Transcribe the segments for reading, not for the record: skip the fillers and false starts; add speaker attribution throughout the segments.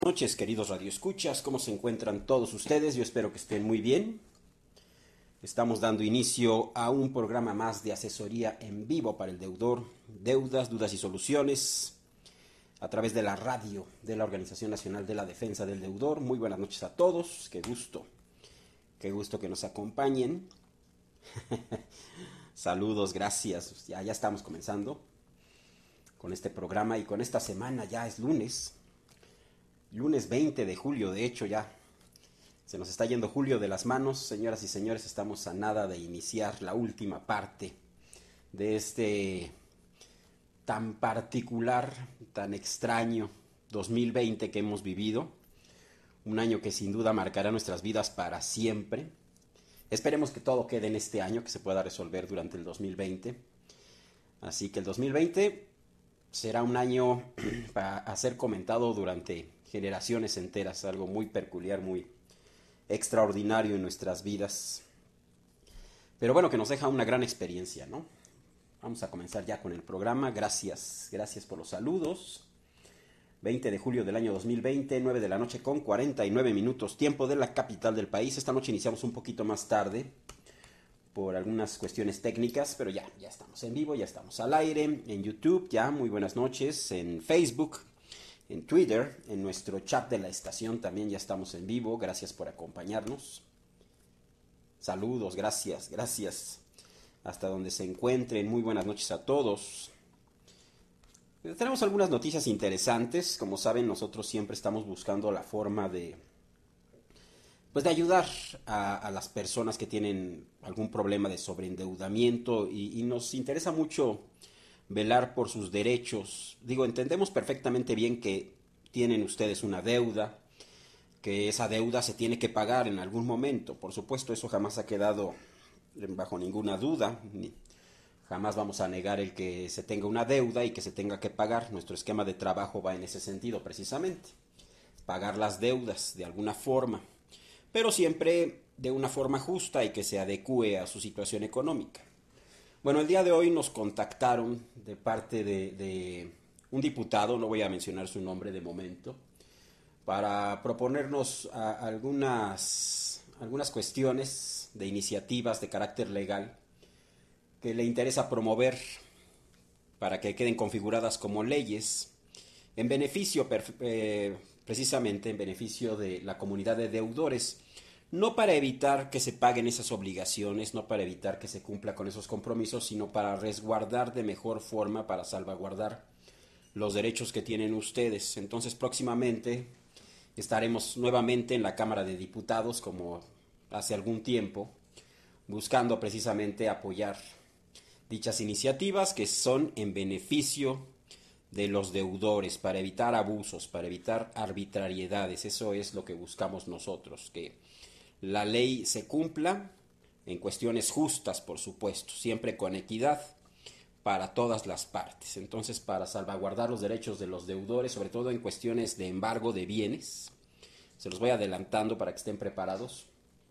Speaker 1: Buenas noches, queridos radioescuchas, ¿cómo se encuentran todos ustedes? Yo espero que estén muy bien. Estamos dando inicio a un programa más de asesoría en vivo para el deudor, deudas, dudas y soluciones, a través de la radio de la Organización Nacional de la Defensa del Deudor. Muy buenas noches a todos, qué gusto que nos acompañen. Saludos, gracias. Ya estamos comenzando con este programa y con esta semana. Ya es lunes 20 de julio, de hecho ya se nos está yendo julio de las manos. Señoras y señores, estamos a nada de iniciar la última parte de este tan particular, tan extraño 2020 que hemos vivido. Un año que sin duda marcará nuestras vidas para siempre. Esperemos que todo quede en este año, que se pueda resolver durante el 2020. Así que el 2020 será un año a ser comentado durante generaciones enteras, algo muy peculiar, muy extraordinario en nuestras vidas. Pero bueno, que nos deja una gran experiencia, ¿no? Vamos a comenzar ya con el programa. Gracias por los saludos. 20 de julio del año 2020, 9 de la noche con 49 minutos, tiempo de la capital del país. Esta noche iniciamos un poquito más tarde por algunas cuestiones técnicas, pero ya estamos en vivo, ya estamos al aire, en YouTube, ya, muy buenas noches, en Facebook, en Twitter, en nuestro chat de la estación también ya estamos en vivo. Gracias por acompañarnos. Saludos, gracias. Hasta donde se encuentren, muy buenas noches a todos. Tenemos algunas noticias interesantes. Como saben, nosotros siempre estamos buscando la forma de ayudar a las personas que tienen algún problema de sobreendeudamiento y nos interesa mucho velar por sus derechos. Digo, entendemos perfectamente bien que tienen ustedes una deuda, que esa deuda se tiene que pagar en algún momento. Por supuesto, eso jamás ha quedado bajo ninguna duda. Jamás vamos a negar el que se tenga una deuda y que se tenga que pagar. Nuestro esquema de trabajo va en ese sentido precisamente. Pagar las deudas de alguna forma, pero siempre de una forma justa y que se adecue a su situación económica. Bueno, el día de hoy nos contactaron de parte de un diputado, no voy a mencionar su nombre de momento, para proponernos algunas cuestiones de iniciativas de carácter legal que le interesa promover para que queden configuradas como leyes en beneficio, precisamente en beneficio de la comunidad de deudores, no para evitar que se paguen esas obligaciones, no para evitar que se cumpla con esos compromisos, sino para resguardar de mejor forma, para salvaguardar los derechos que tienen ustedes. Entonces, próximamente estaremos nuevamente en la Cámara de Diputados, como hace algún tiempo, buscando precisamente apoyar dichas iniciativas que son en beneficio de los deudores, para evitar abusos, para evitar arbitrariedades. Eso es lo que buscamos nosotros, que la ley se cumpla en cuestiones justas, por supuesto, siempre con equidad para todas las partes. Entonces, para salvaguardar los derechos de los deudores, sobre todo en cuestiones de embargo de bienes, se los voy adelantando para que estén preparados.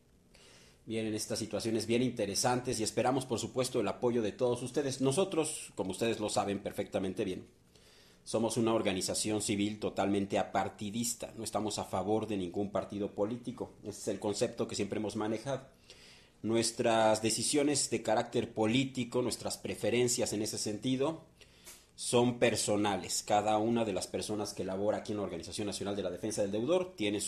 Speaker 1: Vienen estas situaciones bien interesantes y esperamos, por supuesto, el apoyo de todos ustedes. Nosotros, como ustedes lo saben perfectamente bien, somos una organización civil totalmente apartidista. No estamos a favor de ningún partido político. Ese es el concepto que siempre hemos manejado. Nuestras decisiones de carácter político, nuestras preferencias en ese sentido, son personales. Cada una de las personas que labora aquí en la Organización Nacional de la Defensa del Deudor tiene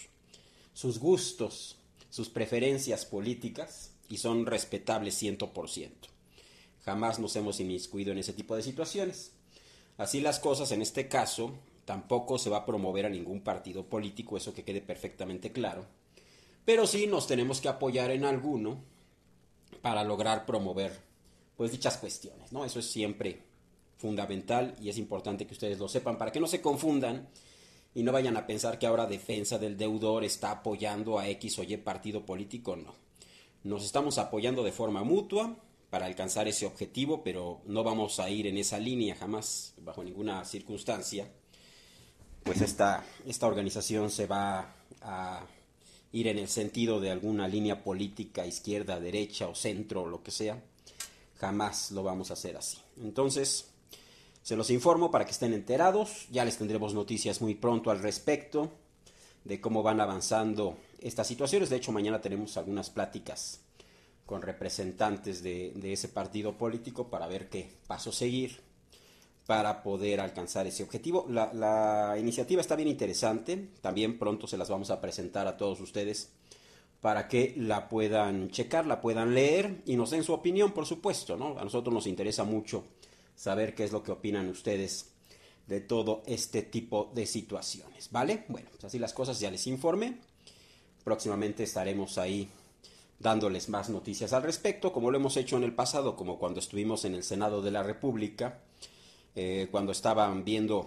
Speaker 1: sus gustos, sus preferencias políticas y son respetables 100%. Jamás nos hemos inmiscuido en ese tipo de situaciones. Así las cosas, en este caso, tampoco se va a promover a ningún partido político, eso que quede perfectamente claro. Pero sí nos tenemos que apoyar en alguno para lograr promover pues dichas cuestiones, ¿no? Eso es siempre fundamental y es importante que ustedes lo sepan para que no se confundan y no vayan a pensar que ahora Defensa del Deudor está apoyando a X o Y partido político. No. Nos estamos apoyando de forma mutua para alcanzar ese objetivo, pero no vamos a ir en esa línea jamás, bajo ninguna circunstancia. Pues esta organización se va a ir en el sentido de alguna línea política, izquierda, derecha o centro o lo que sea. Jamás lo vamos a hacer así. Entonces, Se los informo para que estén enterados. Ya les tendremos noticias muy pronto al respecto de cómo van avanzando estas situaciones. De hecho, mañana tenemos algunas pláticas con representantes de ese partido político para ver qué paso seguir para poder alcanzar ese objetivo. La iniciativa está bien interesante. También pronto se las vamos a presentar a todos ustedes para que la puedan checar, la puedan leer y nos den su opinión, por supuesto, ¿no? A nosotros nos interesa mucho saber qué es lo que opinan ustedes de todo este tipo de situaciones, ¿vale? Bueno, pues así las cosas, ya les informé. Próximamente estaremos ahí dándoles más noticias al respecto, como lo hemos hecho en el pasado, como cuando estuvimos en el Senado de la República, cuando se estaban viendo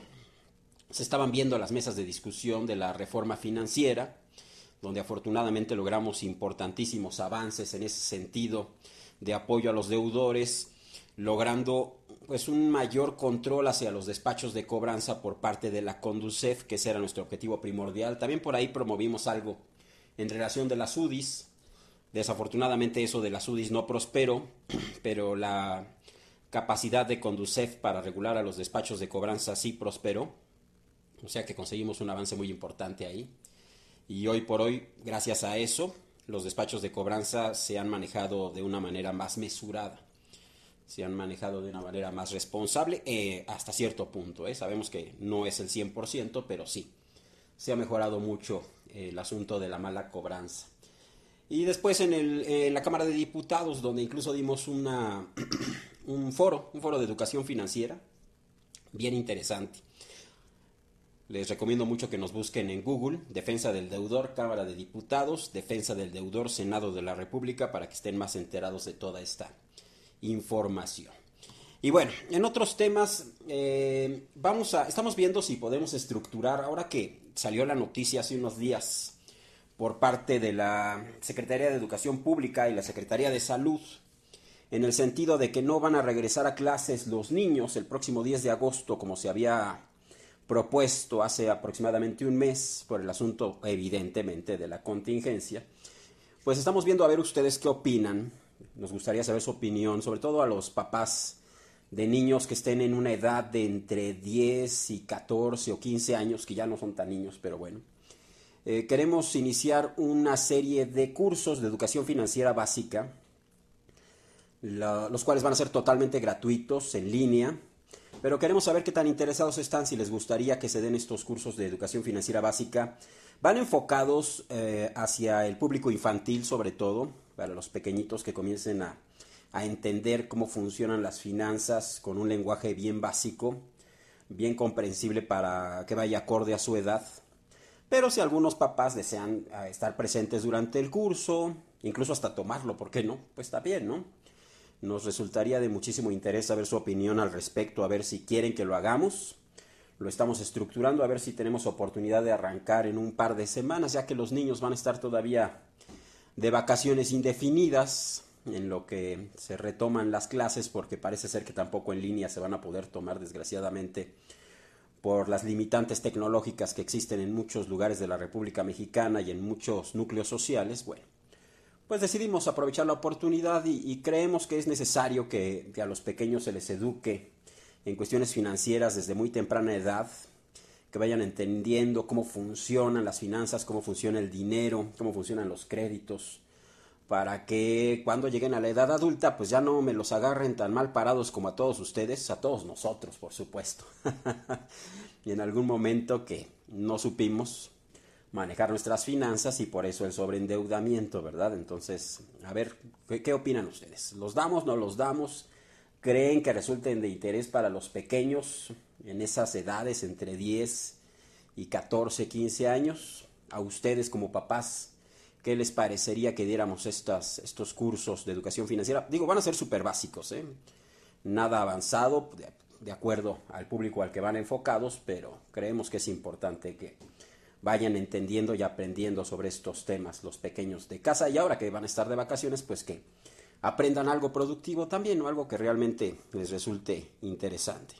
Speaker 1: las mesas de discusión de la reforma financiera, donde afortunadamente logramos importantísimos avances en ese sentido de apoyo a los deudores, logrando pues un mayor control hacia los despachos de cobranza por parte de la Conducef, que ese era nuestro objetivo primordial. También por ahí promovimos algo en relación de las UDIs. Desafortunadamente eso de las UDIs no prosperó, pero la capacidad de Conducef para regular a los despachos de cobranza sí prosperó. O sea que conseguimos un avance muy importante ahí. Y hoy por hoy, gracias a eso, los despachos de cobranza se han manejado de una manera más mesurada. Se han manejado de una manera más responsable hasta cierto punto. Sabemos que no es el 100%, pero sí, se ha mejorado mucho el asunto de la mala cobranza. Y después en la Cámara de Diputados, donde incluso dimos un foro de educación financiera, bien interesante. Les recomiendo mucho que nos busquen en Google, Defensa del Deudor, Cámara de Diputados, Defensa del Deudor, Senado de la República, para que estén más enterados de toda esta información. Y bueno, en otros temas, estamos viendo si podemos estructurar, ahora que salió la noticia hace unos días por parte de la Secretaría de Educación Pública y la Secretaría de Salud, en el sentido de que no van a regresar a clases los niños el próximo 10 de agosto, como se había propuesto hace aproximadamente un mes, por el asunto evidentemente de la contingencia. Pues estamos viendo a ver ustedes qué opinan. Nos gustaría saber su opinión, sobre todo a los papás de niños que estén en una edad de entre 10 y 14 o 15 años, que ya no son tan niños, pero bueno. Queremos iniciar una serie de cursos de educación financiera básica, los cuales van a ser totalmente gratuitos, en línea, pero queremos saber qué tan interesados están, si les gustaría que se den estos cursos de educación financiera básica. Van enfocados hacia el público infantil, sobre todo, para los pequeñitos que comiencen a entender cómo funcionan las finanzas con un lenguaje bien básico, bien comprensible para que vaya acorde a su edad. Pero si algunos papás desean estar presentes durante el curso, incluso hasta tomarlo, ¿por qué no? Pues está bien, ¿no? Nos resultaría de muchísimo interés saber su opinión al respecto, a ver si quieren que lo hagamos. Lo estamos estructurando, a ver si tenemos oportunidad de arrancar en un par de semanas, ya que los niños van a estar todavía de vacaciones indefinidas, en lo que se retoman las clases, porque parece ser que tampoco en línea se van a poder tomar, desgraciadamente, por las limitantes tecnológicas que existen en muchos lugares de la República Mexicana y en muchos núcleos sociales. Bueno, pues decidimos aprovechar la oportunidad y creemos que es necesario que a los pequeños se les eduque en cuestiones financieras desde muy temprana edad, que vayan entendiendo cómo funcionan las finanzas, cómo funciona el dinero, cómo funcionan los créditos, para que cuando lleguen a la edad adulta pues ya no me los agarren tan mal parados como a todos ustedes, a todos nosotros, por supuesto. Y en algún momento que no supimos manejar nuestras finanzas y por eso el sobreendeudamiento, ¿verdad? Entonces, a ver, ¿qué opinan ustedes? ¿Los damos, no los damos? ¿Creen que resulten de interés para los pequeños en esas edades entre 10 y 14, 15 años? A ustedes como papás, ¿qué les parecería que diéramos estos cursos de educación financiera? Digo, van a ser súper básicos, ¿eh? Nada avanzado, de acuerdo al público al que van enfocados, pero creemos que es importante que vayan entendiendo y aprendiendo sobre estos temas los pequeños de casa, y ahora que van a estar de vacaciones, pues que aprendan algo productivo también, o algo que realmente les resulte interesante.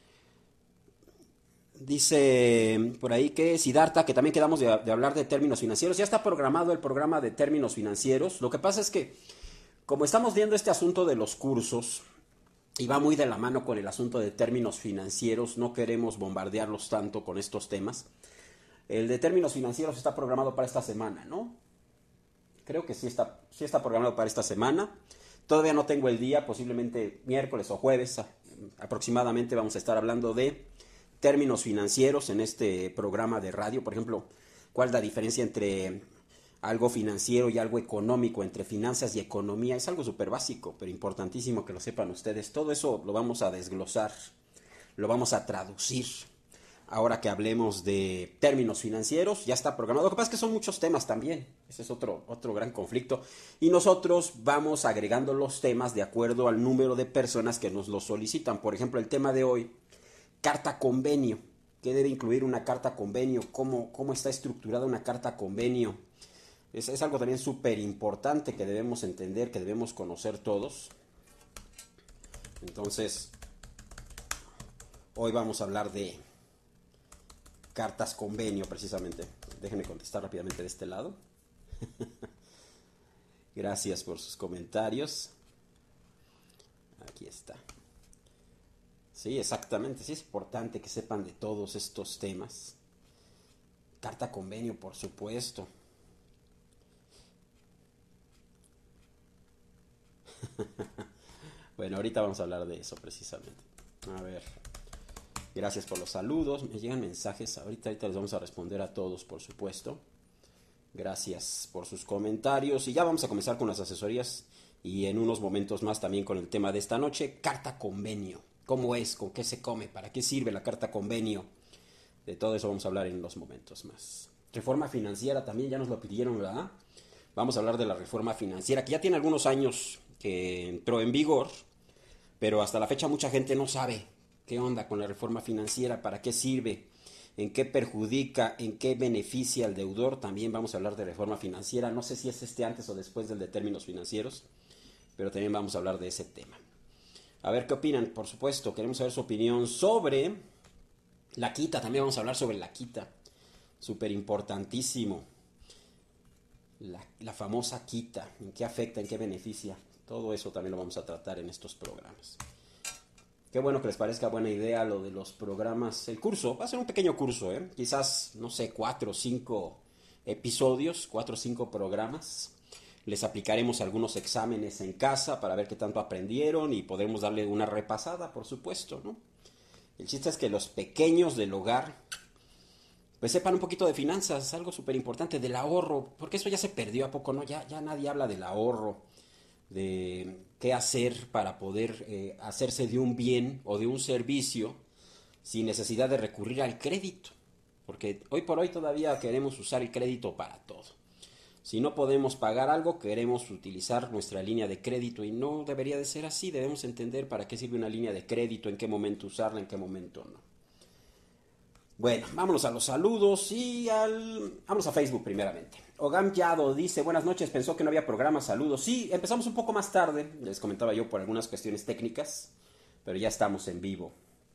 Speaker 1: Dice por ahí que Siddhartha, que también quedamos de hablar de términos financieros. Ya está programado el programa de términos financieros. Lo que pasa es que, como estamos viendo este asunto de los cursos, y va muy de la mano con el asunto de términos financieros. No queremos bombardearlos tanto con estos temas. El de términos financieros está programado para esta semana, ¿no? Creo que sí está programado para esta semana. Todavía no tengo el día, posiblemente miércoles o jueves aproximadamente vamos a estar hablando de términos financieros en este programa de radio. Por ejemplo, ¿cuál es la diferencia entre algo financiero y algo económico, entre finanzas y economía? Es algo súper básico, pero importantísimo que lo sepan ustedes. Todo eso lo vamos a desglosar, lo vamos a traducir. Ahora que hablemos de términos financieros, ya está programado. Lo que pasa es que son muchos temas también. Ese es otro gran conflicto. Y nosotros vamos agregando los temas de acuerdo al número de personas que nos los solicitan. Por ejemplo, el tema de hoy, carta convenio. ¿Qué debe incluir una carta convenio? ¿Cómo está estructurada una carta convenio? Es algo también súper importante que debemos entender, que debemos conocer todos. Entonces, hoy vamos a hablar de cartas convenio precisamente. Déjenme contestar rápidamente de este lado. Gracias por sus comentarios. Aquí está. Sí, exactamente. Sí, es importante que sepan de todos estos temas. Carta convenio, por supuesto. Bueno, ahorita vamos a hablar de eso precisamente. A ver. Gracias por los saludos. Me llegan mensajes. Ahorita les vamos a responder a todos, por supuesto. Gracias por sus comentarios. Y ya vamos a comenzar con las asesorías. Y en unos momentos más también con el tema de esta noche. Carta convenio. ¿Cómo es? ¿Con qué se come? ¿Para qué sirve la carta convenio? De todo eso vamos a hablar en unos momentos más. Reforma financiera también ya nos lo pidieron, ¿verdad? Vamos a hablar de la reforma financiera, que ya tiene algunos años que entró en vigor, pero hasta la fecha mucha gente no sabe qué onda con la reforma financiera, para qué sirve, en qué perjudica, en qué beneficia al deudor. También vamos a hablar de reforma financiera. No sé si es antes o después del de términos financieros, pero también vamos a hablar de ese tema. A ver qué opinan, por supuesto. Queremos saber su opinión sobre la quita. También vamos a hablar sobre la quita. Súper importantísimo. La famosa quita. ¿En qué afecta? ¿En qué beneficia? Todo eso también lo vamos a tratar en estos programas. Qué bueno que les parezca buena idea lo de los programas. El curso, va a ser un pequeño curso, quizás, no sé, 4 o 5 episodios, 4 o 5 programas. Les aplicaremos algunos exámenes en casa para ver qué tanto aprendieron y podremos darle una repasada, por supuesto, ¿no? El chiste es que los pequeños del hogar pues sepan un poquito de finanzas, algo súper importante, del ahorro, porque eso ya se perdió a poco, ¿no? Ya nadie habla del ahorro, de qué hacer para poder hacerse de un bien o de un servicio sin necesidad de recurrir al crédito, porque hoy por hoy todavía queremos usar el crédito para todo. Si no podemos pagar algo, queremos utilizar nuestra línea de crédito y no debería de ser así. Debemos entender para qué sirve una línea de crédito, en qué momento usarla, en qué momento no. Bueno, vámonos a los saludos Vamos a Facebook primeramente. Ogam Yado dice, buenas noches, pensó que no había programa, saludos. Sí, empezamos un poco más tarde, les comentaba yo por algunas cuestiones técnicas, pero ya estamos en vivo.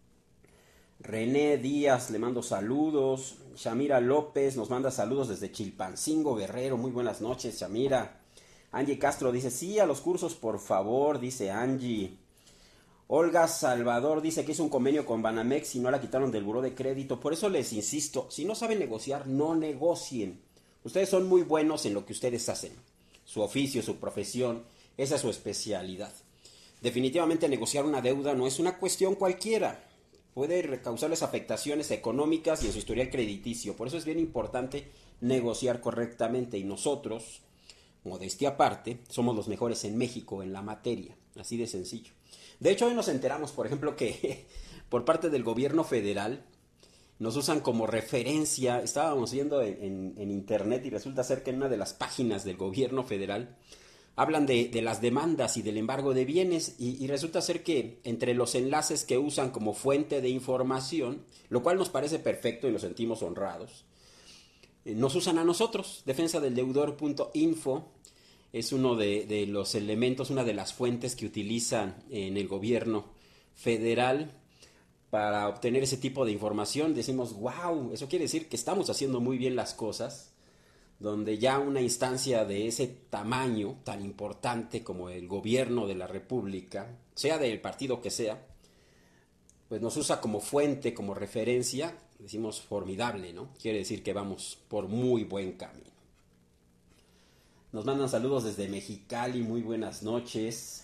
Speaker 1: René Díaz le mando saludos. Shamira López nos manda saludos desde Chilpancingo, Guerrero. Muy buenas noches, Shamira. Angie Castro dice, sí, a los cursos, por favor, dice Angie. Olga Salvador dice que hizo un convenio con Banamex y no la quitaron del buró de crédito. Por eso les insisto, si no saben negociar, no negocien. Ustedes son muy buenos en lo que ustedes hacen. Su oficio, su profesión, esa es su especialidad. Definitivamente negociar una deuda no es una cuestión cualquiera. Puede causarles afectaciones económicas y en su historial crediticio. Por eso es bien importante negociar correctamente. Y nosotros, modestia aparte, somos los mejores en México en la materia. Así de sencillo. De hecho, hoy nos enteramos, por ejemplo, que por parte del gobierno federal nos usan como referencia. Estábamos viendo en internet y resulta ser que en una de las páginas del gobierno federal hablan de las demandas y del embargo de bienes y resulta ser que entre los enlaces que usan como fuente de información, lo cual nos parece perfecto y nos sentimos honrados, nos usan a nosotros. Defensadeldeudor.info es uno de los elementos, una de las fuentes que utilizan en el gobierno federal para obtener ese tipo de información. Decimos, wow, eso quiere decir que estamos haciendo muy bien las cosas, donde ya una instancia de ese tamaño, tan importante como el gobierno de la República, sea del partido que sea, pues nos usa como fuente, como referencia, decimos formidable, ¿no? Quiere decir que vamos por muy buen camino. Nos mandan saludos desde Mexicali, muy buenas noches.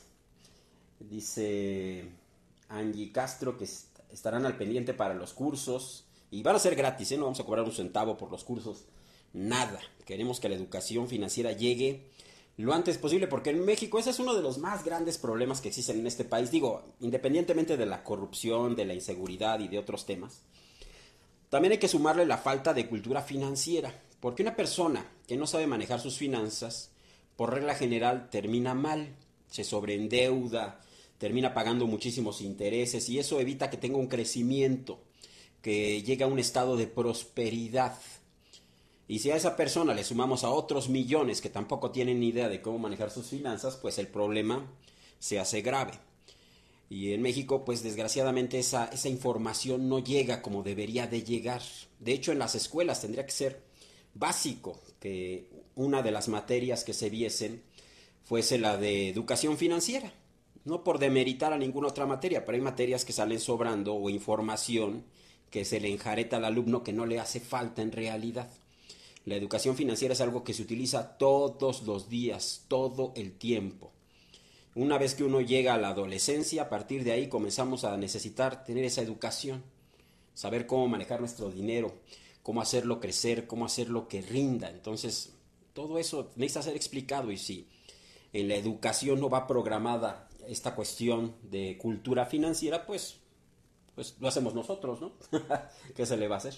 Speaker 1: Dice Angie Castro que estarán al pendiente para los cursos y van a ser gratis, ¿eh? No vamos a cobrar un centavo por los cursos, nada. Queremos que la educación financiera llegue lo antes posible, porque en México ese es uno de los más grandes problemas que existen en este país. Digo, independientemente de la corrupción, de la inseguridad y de otros temas, también hay que sumarle la falta de cultura financiera, porque una persona que no sabe manejar sus finanzas, por regla general, termina mal, se sobreendeuda, termina pagando muchísimos intereses y eso evita que tenga un crecimiento, que llegue a un estado de prosperidad. Y si a esa persona le sumamos a otros millones que tampoco tienen ni idea de cómo manejar sus finanzas, pues el problema se hace grave. Y en México, pues desgraciadamente esa información no llega como debería de llegar. De hecho, en las escuelas tendría que ser básico que una de las materias que se viesen fuese la de educación financiera. No por demeritar a ninguna otra materia, pero hay materias que salen sobrando o información que se le enjareta al alumno que no le hace falta en realidad. La educación financiera es algo que se utiliza todos los días, todo el tiempo. Una vez que uno llega a la adolescencia, a partir de ahí comenzamos a necesitar tener esa educación, saber cómo manejar nuestro dinero, cómo hacerlo crecer, cómo hacerlo que rinda. Entonces, todo eso necesita ser explicado y si en la educación no va programada esta cuestión de cultura financiera, pues lo hacemos nosotros, ¿no? ¿Qué se le va a hacer?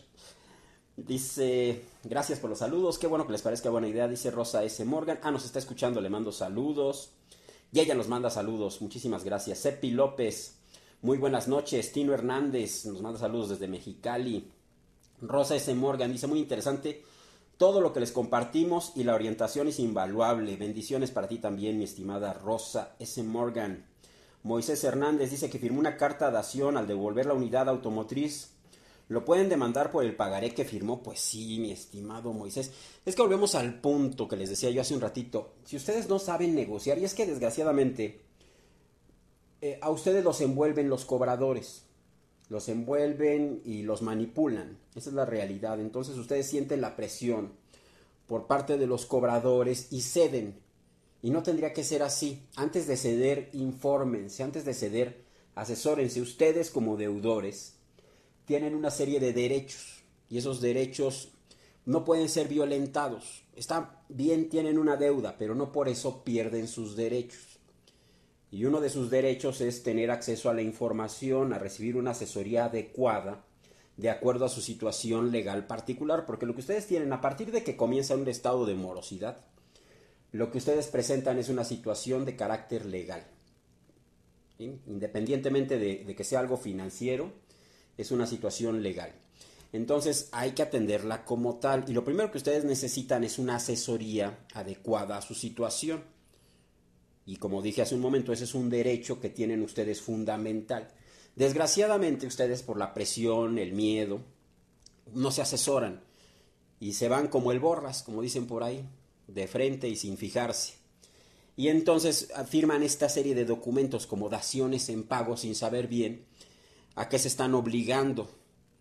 Speaker 1: Dice, gracias por los saludos, qué bueno que les parezca buena idea, dice Rosa S. Morgan. Nos está escuchando, le mando saludos. Y ella nos manda saludos, muchísimas gracias. Sepi López, muy buenas noches. Tino Hernández nos manda saludos desde Mexicali. Rosa S. Morgan dice, muy interesante todo lo que les compartimos y la orientación es invaluable. Bendiciones para ti también, mi estimada Rosa S. Morgan. Moisés Hernández dice que firmó una carta de dación al devolver la unidad automotriz. ¿Lo pueden demandar por el pagaré que firmó? Pues sí, mi estimado Moisés. Es que volvemos al punto que les decía yo hace un ratito. Si ustedes no saben negociar, y es que desgraciadamente a ustedes los envuelven los cobradores. Los envuelven y los manipulan. Esa es la realidad. Entonces ustedes sienten la presión por parte de los cobradores y ceden. Y no tendría que ser así. Antes de ceder, infórmense. Antes de ceder, asesórense. Ustedes como deudores tienen una serie de derechos y esos derechos no pueden ser violentados. Está bien, tienen una deuda, pero no por eso pierden sus derechos. Y uno de sus derechos es tener acceso a la información, a recibir una asesoría adecuada de acuerdo a su situación legal particular, porque lo que ustedes tienen a partir de que comienza un estado de morosidad, lo que ustedes presentan es una situación de carácter legal. ¿Sí? Independientemente de que sea algo financiero, es una situación legal. Entonces hay que atenderla como tal. Y lo primero que ustedes necesitan es una asesoría adecuada a su situación. Y como dije hace un momento, ese es un derecho que tienen ustedes fundamental. Desgraciadamente ustedes por la presión, el miedo, no se asesoran. Y se van como el borras, como dicen por ahí, de frente y sin fijarse. Y entonces firman esta serie de documentos como daciones en pago sin saber bien a qué se están obligando,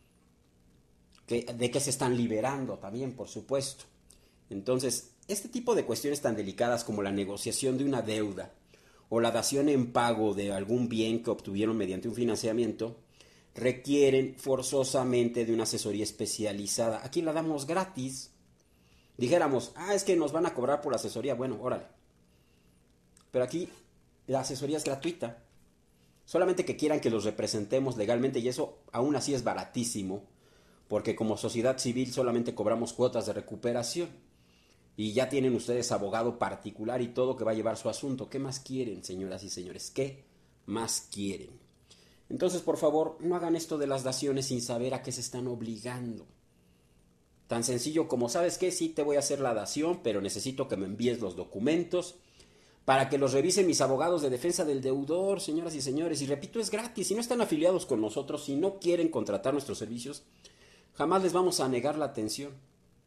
Speaker 1: de qué se están liberando también, por supuesto. Entonces, este tipo de cuestiones tan delicadas como la negociación de una deuda o la dación en pago de algún bien que obtuvieron mediante un financiamiento requieren forzosamente de una asesoría especializada. Aquí la damos gratis. Dijéramos, es que nos van a cobrar por la asesoría. Bueno, órale. Pero aquí la asesoría es gratuita. Solamente que quieran que los representemos legalmente y eso aún así es baratísimo, porque como sociedad civil solamente cobramos cuotas de recuperación y ya tienen ustedes abogado particular y todo que va a llevar su asunto. ¿Qué más quieren, señoras y señores? ¿Qué más quieren? Entonces, por favor, no hagan esto de las daciones sin saber a qué se están obligando. Tan sencillo como, ¿sabes qué? Sí, te voy a hacer la dación, pero necesito que me envíes los documentos para que los revisen mis abogados de defensa del deudor, señoras y señores. Y repito, es gratis. Si no están afiliados con nosotros, si no quieren contratar nuestros servicios, jamás les vamos a negar la atención.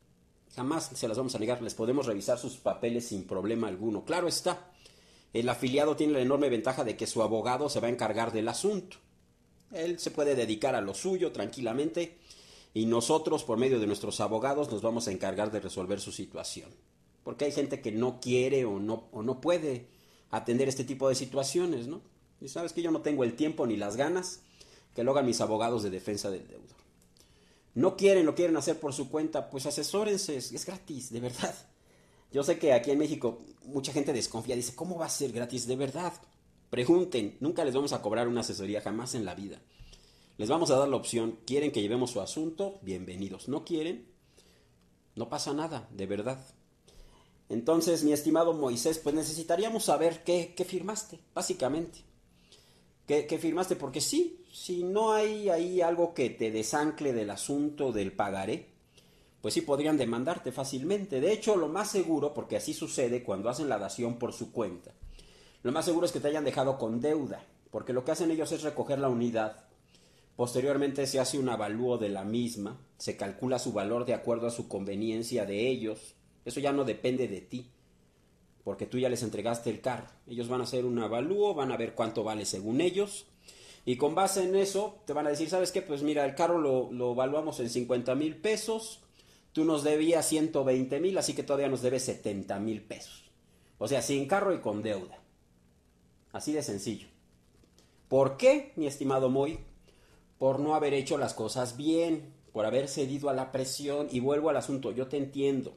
Speaker 1: Jamás se las vamos a negar, les podemos revisar sus papeles sin problema alguno. Claro está, el afiliado tiene la enorme ventaja de que su abogado se va a encargar del asunto. Él se puede dedicar a lo suyo tranquilamente y nosotros, por medio de nuestros abogados, nos vamos a encargar de resolver su situación. Porque hay gente que no quiere o no puede atender este tipo de situaciones, ¿no? Y sabes que yo no tengo el tiempo ni las ganas, que lo hagan mis abogados de defensa del deudor. No quieren, lo quieren hacer por su cuenta, pues asesórense, es gratis, de verdad. Yo sé que aquí en México mucha gente desconfía, dice, ¿cómo va a ser gratis? De verdad, pregunten, nunca les vamos a cobrar una asesoría, jamás en la vida. Les vamos a dar la opción, ¿quieren que llevemos su asunto? Bienvenidos. ¿No quieren? No pasa nada, de verdad. Entonces, mi estimado Moisés, pues necesitaríamos saber qué firmaste, básicamente. ¿Qué firmaste? Porque sí, si no hay ahí algo que te desancle del asunto del pagaré, pues sí podrían demandarte fácilmente. De hecho, lo más seguro, porque así sucede cuando hacen la dación por su cuenta, lo más seguro es que te hayan dejado con deuda, porque lo que hacen ellos es recoger la unidad. Posteriormente se hace un avalúo de la misma, se calcula su valor de acuerdo a su conveniencia de ellos. Eso ya no depende de ti, porque tú ya les entregaste el carro. Ellos van a hacer un avalúo, van a ver cuánto vale según ellos, y con base en eso te van a decir, ¿sabes qué? Pues mira, el carro lo evaluamos en 50,000 pesos, tú nos debías 120,000, así que todavía nos debes 70,000 pesos. O sea, sin carro y con deuda. Así de sencillo. ¿Por qué, mi estimado Moy? Por no haber hecho las cosas bien, por haber cedido a la presión. Y vuelvo al asunto, yo te entiendo,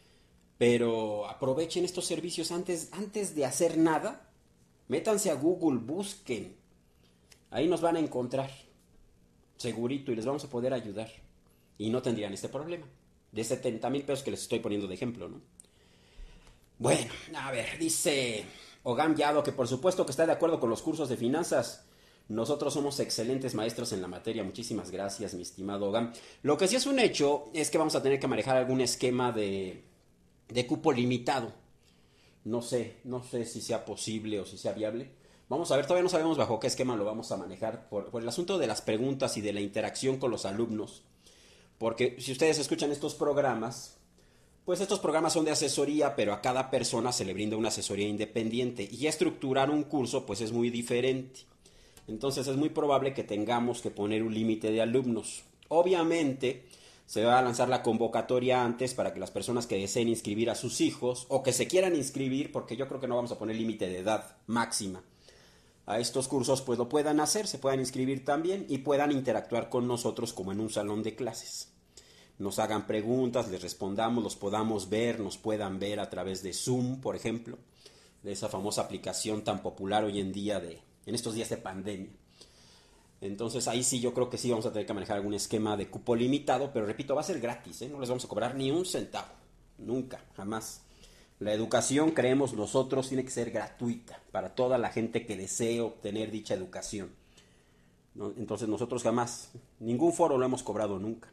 Speaker 1: pero aprovechen estos servicios antes de hacer nada. Métanse a Google, busquen, ahí nos van a encontrar, segurito, y les vamos a poder ayudar. Y no tendrían este problema de 70,000 pesos que les estoy poniendo de ejemplo, ¿no? Bueno, a ver, dice Ogam Yado que por supuesto que está de acuerdo con los cursos de finanzas. Nosotros somos excelentes maestros en la materia. Muchísimas gracias, mi estimado Ogam. Lo que sí es un hecho es que vamos a tener que manejar algún esquema de cupo limitado. No sé si sea posible o si sea viable. Vamos a ver, todavía no sabemos bajo qué esquema lo vamos a manejar por el asunto de las preguntas y de la interacción con los alumnos. Porque si ustedes escuchan estos programas, pues estos programas son de asesoría, pero a cada persona se le brinda una asesoría independiente. Y estructurar un curso, pues es muy diferente. Entonces es muy probable que tengamos que poner un límite de alumnos. Obviamente se va a lanzar la convocatoria antes para que las personas que deseen inscribir a sus hijos o que se quieran inscribir, porque yo creo que no vamos a poner límite de edad máxima a estos cursos, pues lo puedan hacer, se puedan inscribir también y puedan interactuar con nosotros como en un salón de clases. Nos hagan preguntas, les respondamos, los podamos ver, nos puedan ver a través de Zoom, por ejemplo, de esa famosa aplicación tan popular hoy en día en estos días de pandemia. Entonces ahí sí yo creo que sí vamos a tener que manejar algún esquema de cupo limitado, pero repito, va a ser gratis, ¿eh? No les vamos a cobrar ni un centavo, nunca, jamás. La educación, creemos nosotros, tiene que ser gratuita para toda la gente que desee obtener dicha educación, ¿no? Entonces nosotros jamás, ningún foro lo hemos cobrado nunca.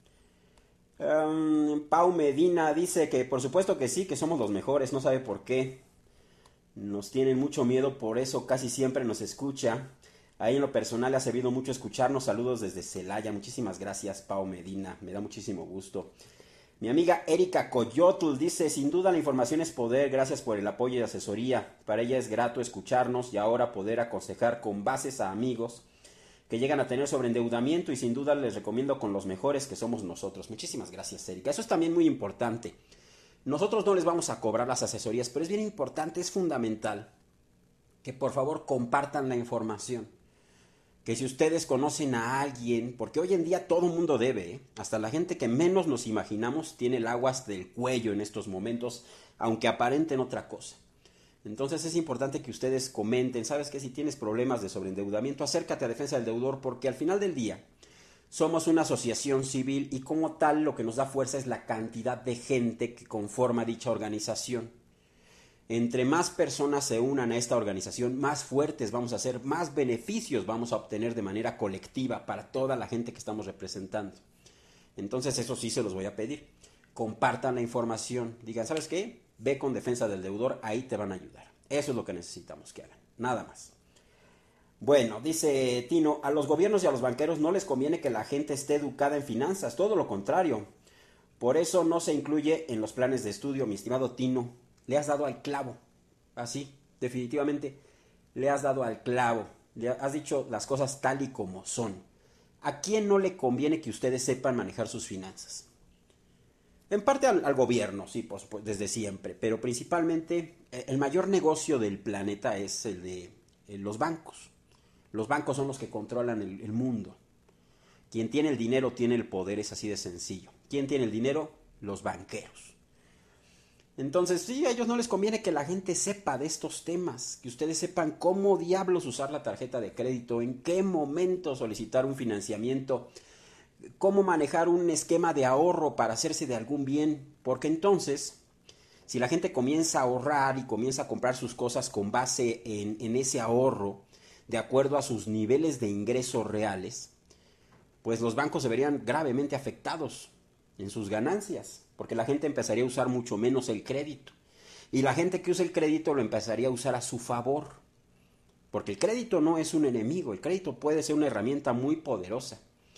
Speaker 1: Pau Medina dice que por supuesto que sí, que somos los mejores, no sabe por qué. Nos tienen mucho miedo, por eso casi siempre nos escucha. Ahí en lo personal le ha servido mucho escucharnos. Saludos desde Celaya. Muchísimas gracias, Pau Medina. Me da muchísimo gusto. Mi amiga Erika Coyotl dice, sin duda la información es poder. Gracias por el apoyo y asesoría. Para ella es grato escucharnos y ahora poder aconsejar con bases a amigos que llegan a tener sobreendeudamiento y sin duda les recomiendo con los mejores que somos nosotros. Muchísimas gracias, Erika. Eso es también muy importante. Nosotros no les vamos a cobrar las asesorías, pero es bien importante, es fundamental que por favor compartan la información. Que si ustedes conocen a alguien, porque hoy en día todo el mundo debe, hasta la gente que menos nos imaginamos tiene el agua hasta el cuello en estos momentos, aunque aparenten otra cosa. Entonces es importante que ustedes comenten, ¿sabes qué? Si tienes problemas de sobreendeudamiento, acércate a Defensa del Deudor, porque al final del día somos una asociación civil y como tal lo que nos da fuerza es la cantidad de gente que conforma dicha organización. Entre más personas se unan a esta organización, más fuertes vamos a ser, más beneficios vamos a obtener de manera colectiva para toda la gente que estamos representando. Entonces eso sí se los voy a pedir. Compartan la información. Digan, ¿sabes qué? Ve con Defensa del Deudor, ahí te van a ayudar. Eso es lo que necesitamos que hagan. Nada más. Bueno, dice Tino, a los gobiernos y a los banqueros no les conviene que la gente esté educada en finanzas, todo lo contrario. Por eso no se incluye en los planes de estudio, mi estimado Tino. Le has dado al clavo. Así, definitivamente, le has dado al clavo. Le has dicho las cosas tal y como son. ¿A quién no le conviene que ustedes sepan manejar sus finanzas? En parte al gobierno, sí, pues desde siempre, pero principalmente el mayor negocio del planeta es el de los bancos. Los bancos son los que controlan el mundo. Quien tiene el dinero tiene el poder, es así de sencillo. ¿Quién tiene el dinero? Los banqueros. Entonces, sí, a ellos no les conviene que la gente sepa de estos temas, que ustedes sepan cómo diablos usar la tarjeta de crédito, en qué momento solicitar un financiamiento, cómo manejar un esquema de ahorro para hacerse de algún bien, porque entonces, si la gente comienza a ahorrar y comienza a comprar sus cosas con base en ese ahorro, de acuerdo a sus niveles de ingresos reales, pues los bancos se verían gravemente afectados en sus ganancias, porque la gente empezaría a usar mucho menos el crédito. Y la gente que usa el crédito lo empezaría a usar a su favor, porque el crédito no es un enemigo, el crédito puede ser una herramienta muy poderosa,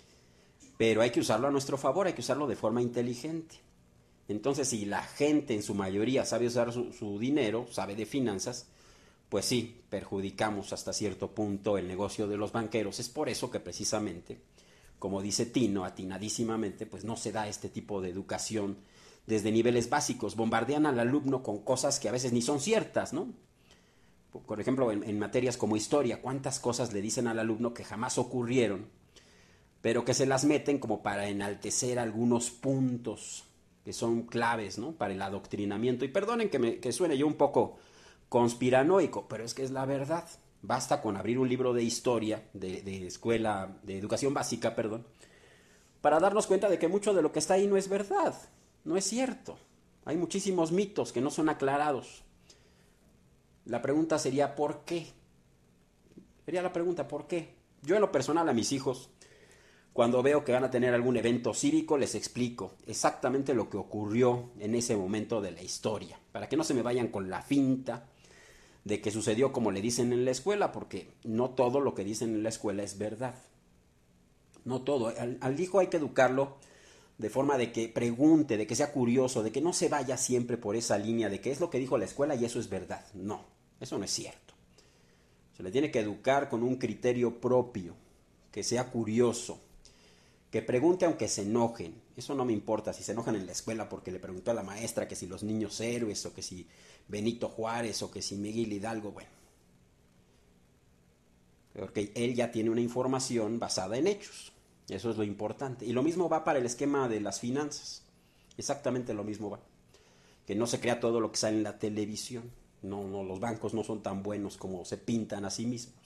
Speaker 1: pero hay que usarlo a nuestro favor, hay que usarlo de forma inteligente. Entonces, si la gente en su mayoría sabe usar su dinero, sabe de finanzas, pues sí, perjudicamos hasta cierto punto el negocio de los banqueros. Es por eso que precisamente, como dice Tino, atinadísimamente, pues no se da este tipo de educación desde niveles básicos. Bombardean al alumno con cosas que a veces ni son ciertas, ¿no? Por ejemplo, en materias como historia, ¿cuántas cosas le dicen al alumno que jamás ocurrieron, pero que se las meten como para enaltecer algunos puntos que son claves, ¿no?, para el adoctrinamiento? Y perdonen que suene yo un poco conspiranoico, pero es que es la verdad. Basta con abrir un libro de historia, de escuela, de educación básica, perdón, para darnos cuenta de que mucho de lo que está ahí no es verdad, no es cierto. Hay muchísimos mitos que no son aclarados. La pregunta sería, ¿por qué? Sería la pregunta, ¿por qué? Yo en lo personal a mis hijos, cuando veo que van a tener algún evento cívico, les explico exactamente lo que ocurrió en ese momento de la historia, para que no se me vayan con la finta de que sucedió como le dicen en la escuela, porque no todo lo que dicen en la escuela es verdad. No todo. Al hijo hay que educarlo de forma de que pregunte, de que sea curioso, de que no se vaya siempre por esa línea de que es lo que dijo la escuela y eso es verdad. No, eso no es cierto. Se le tiene que educar con un criterio propio, que sea curioso, que pregunte aunque se enojen. Eso no me importa si se enojan en la escuela porque le preguntó a la maestra que si los niños héroes o que si Benito Juárez o que si Miguel Hidalgo. Bueno, porque él ya tiene una información basada en hechos. Eso es lo importante. Y lo mismo va para el esquema de las finanzas. Exactamente lo mismo va. Que no se crea todo lo que sale en la televisión. No, los bancos no son tan buenos como se pintan a sí mismos.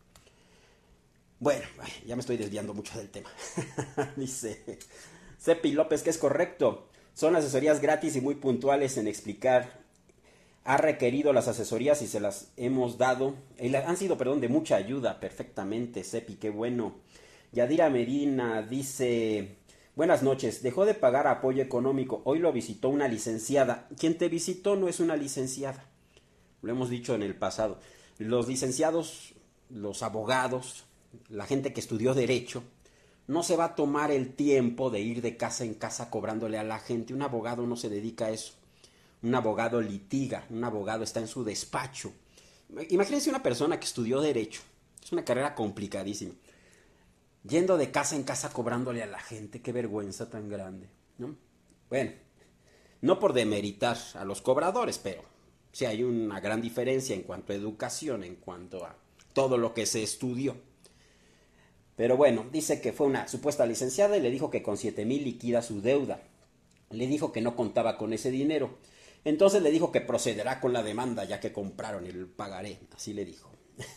Speaker 1: Bueno, ya me estoy desviando mucho del tema. Dice Cepi López que es correcto. Son asesorías gratis y muy puntuales en explicar. Ha requerido las asesorías y se las hemos dado. Han sido, de mucha ayuda. Perfectamente, Cepi, qué bueno. Yadira Medina dice: buenas noches, dejó de pagar apoyo económico. Hoy lo visitó una licenciada. Quien te visitó no es una licenciada. Lo hemos dicho en el pasado. Los licenciados, los abogados, la gente que estudió derecho, no se va a tomar el tiempo de ir de casa en casa cobrándole a la gente. Un abogado no se dedica a eso. Un abogado litiga, un abogado está en su despacho. Imagínense una persona que estudió derecho. Es una carrera complicadísima. Yendo de casa en casa cobrándole a la gente. Qué vergüenza tan grande, ¿no? Bueno, no por demeritar a los cobradores, pero sí hay una gran diferencia en cuanto a educación, en cuanto a todo lo que se estudió. Pero bueno, dice que fue una supuesta licenciada y le dijo que con 7,000 liquida su deuda. Le dijo que no contaba con ese dinero. Entonces le dijo que procederá con la demanda ya que compraron el pagaré. Así le dijo.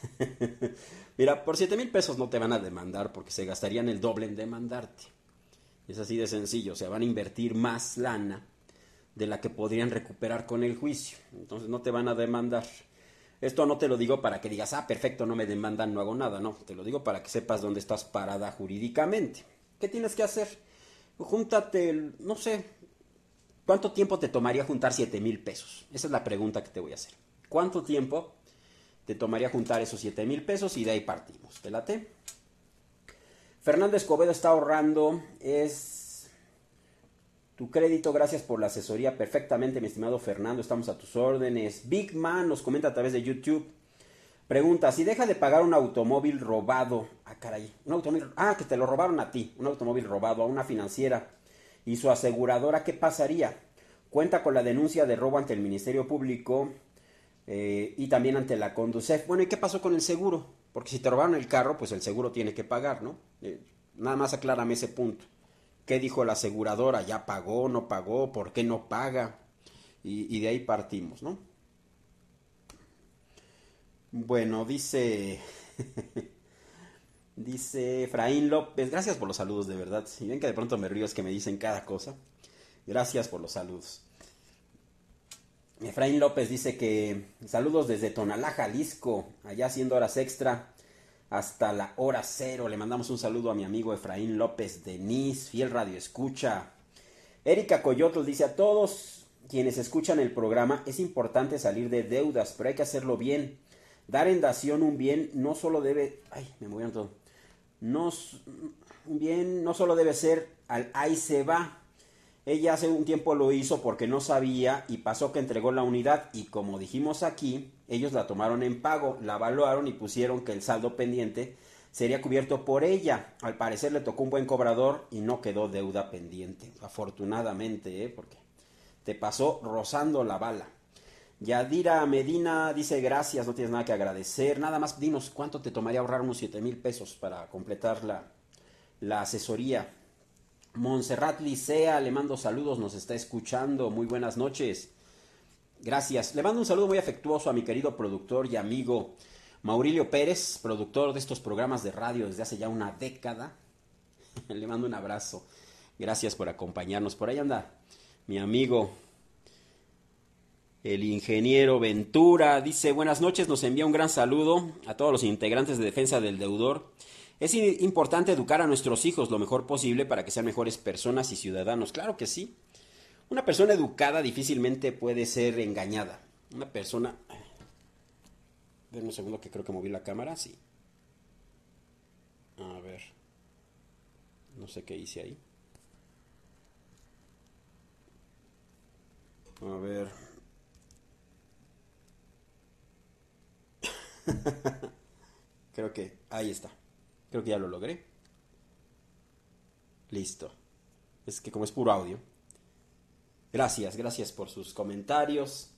Speaker 1: Mira, por 7,000 pesos no te van a demandar porque se gastarían el doble en demandarte. Es así de sencillo. O sea, van a invertir más lana de la que podrían recuperar con el juicio. Entonces no te van a demandar. Esto no te lo digo para que digas, perfecto, no me demandan, no hago nada. No, te lo digo para que sepas dónde estás parada jurídicamente. ¿Qué tienes que hacer? Júntate, no sé, ¿cuánto tiempo te tomaría juntar 7,000 pesos? Esa es la pregunta que te voy a hacer. ¿Cuánto tiempo te tomaría juntar esos 7,000 pesos? Y de ahí partimos. ¿Te late? Fernando Escobedo está ahorrando. tu crédito. Gracias por la asesoría. Perfectamente, mi estimado Fernando. Estamos a tus órdenes. Big Man nos comenta a través de YouTube. Pregunta, si deja de pagar un automóvil robado. Ah, caray. Que te lo robaron a ti. Un automóvil robado a una financiera y su aseguradora, ¿qué pasaría? Cuenta con la denuncia de robo ante el Ministerio Público y también ante la Conducef. Bueno, ¿y qué pasó con el seguro? Porque si te robaron el carro, pues el seguro tiene que pagar, ¿no? Nada más aclárame ese punto. ¿Qué dijo la aseguradora? ¿Ya pagó? ¿No pagó? ¿Por qué no paga? Y de ahí partimos, ¿no? Bueno, dice Efraín López, gracias por los saludos, de verdad. Si ven que de pronto me río, es que me dicen cada cosa. Gracias por los saludos. Efraín López dice que saludos desde Tonalá, Jalisco, allá haciendo horas extra hasta la hora cero. Le mandamos un saludo a mi amigo Efraín López de Nice, fiel radio escucha. Erika Coyotl dice a todos quienes escuchan el programa, es importante salir de deudas, pero hay que hacerlo bien. Dar en dación un bien no solo debe... Ay, me movieron todo. Un bien no solo debe ser al ahí se va. Ella hace un tiempo lo hizo porque no sabía y pasó que entregó la unidad y como dijimos aquí, ellos la tomaron en pago, la evaluaron y pusieron que el saldo pendiente sería cubierto por ella. Al parecer le tocó un buen cobrador y no quedó deuda pendiente. Afortunadamente, porque te pasó rozando la bala. Yadira Medina dice gracias, no tienes nada que agradecer. Nada más dinos cuánto te tomaría ahorrar unos 7,000 pesos para completar la asesoría. Montserrat Licea, le mando saludos, nos está escuchando. Muy buenas noches. Gracias. Le mando un saludo muy afectuoso a mi querido productor y amigo Maurilio Pérez, productor de estos programas de radio desde hace ya una década. Le mando un abrazo. Gracias por acompañarnos. Por ahí anda mi amigo el ingeniero Ventura. Dice, buenas noches, nos envía un gran saludo a todos los integrantes de Defensa del Deudor. Es importante educar a nuestros hijos lo mejor posible para que sean mejores personas y ciudadanos. Claro que sí. Una persona educada difícilmente puede ser engañada. Una persona... Denme un segundo que creo que moví la cámara. Sí. A ver. No sé qué hice ahí. A ver. Creo que... Ahí está. Creo que ya lo logré. Listo. Es que como es puro audio. Gracias por sus comentarios.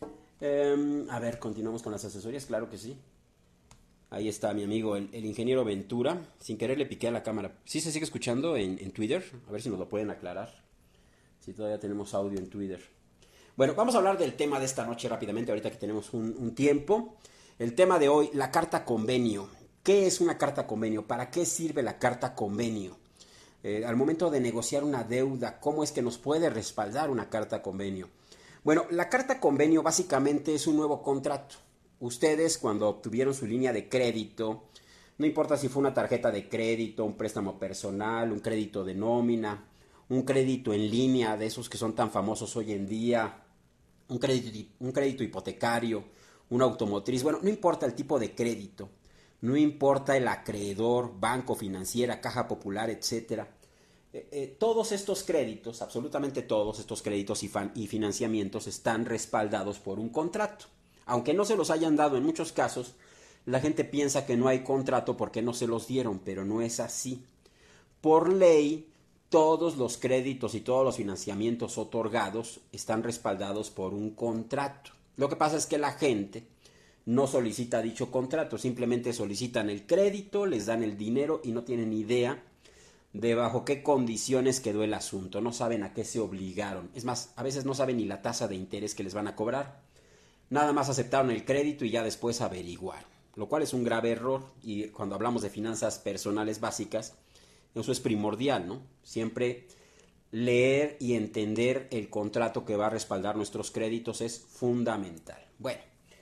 Speaker 1: A ver, continuamos con las asesorías, claro que sí. Ahí está mi amigo, el ingeniero Ventura. Sin querer le piqué a la cámara. ¿Sí se sigue escuchando en Twitter? A ver si nos lo pueden aclarar. Si todavía tenemos audio en Twitter. Bueno, vamos a hablar del tema de esta noche rápidamente, ahorita que tenemos un tiempo. El tema de hoy, la carta convenio. ¿Qué es una carta convenio? ¿Para qué sirve la carta convenio? Al momento de negociar una deuda, ¿cómo es que nos puede respaldar una carta convenio? Bueno, la carta convenio básicamente es un nuevo contrato. Ustedes cuando obtuvieron su línea de crédito, no importa si fue una tarjeta de crédito, un préstamo personal, un crédito de nómina, un crédito en línea de esos que son tan famosos hoy en día, un crédito hipotecario, un automotriz, bueno, no importa el tipo de crédito, no importa el acreedor, banco, financiera, caja popular, etcétera. Todos estos créditos, absolutamente todos estos créditos y financiamientos están respaldados por un contrato. Aunque no se los hayan dado en muchos casos, la gente piensa que no hay contrato porque no se los dieron, pero no es así. Por ley, todos los créditos y todos los financiamientos otorgados están respaldados por un contrato. Lo que pasa es que la gente no solicita dicho contrato, simplemente solicitan el crédito, les dan el dinero y no tienen idea de bajo qué condiciones quedó el asunto, no saben a qué se obligaron. Es más, a veces no saben ni la tasa de interés que les van a cobrar. Nada más aceptaron el crédito y ya después averiguaron, lo cual es un grave error y cuando hablamos de finanzas personales básicas, eso es primordial, ¿no? Siempre leer y entender el contrato que va a respaldar nuestros créditos es fundamental. Bueno,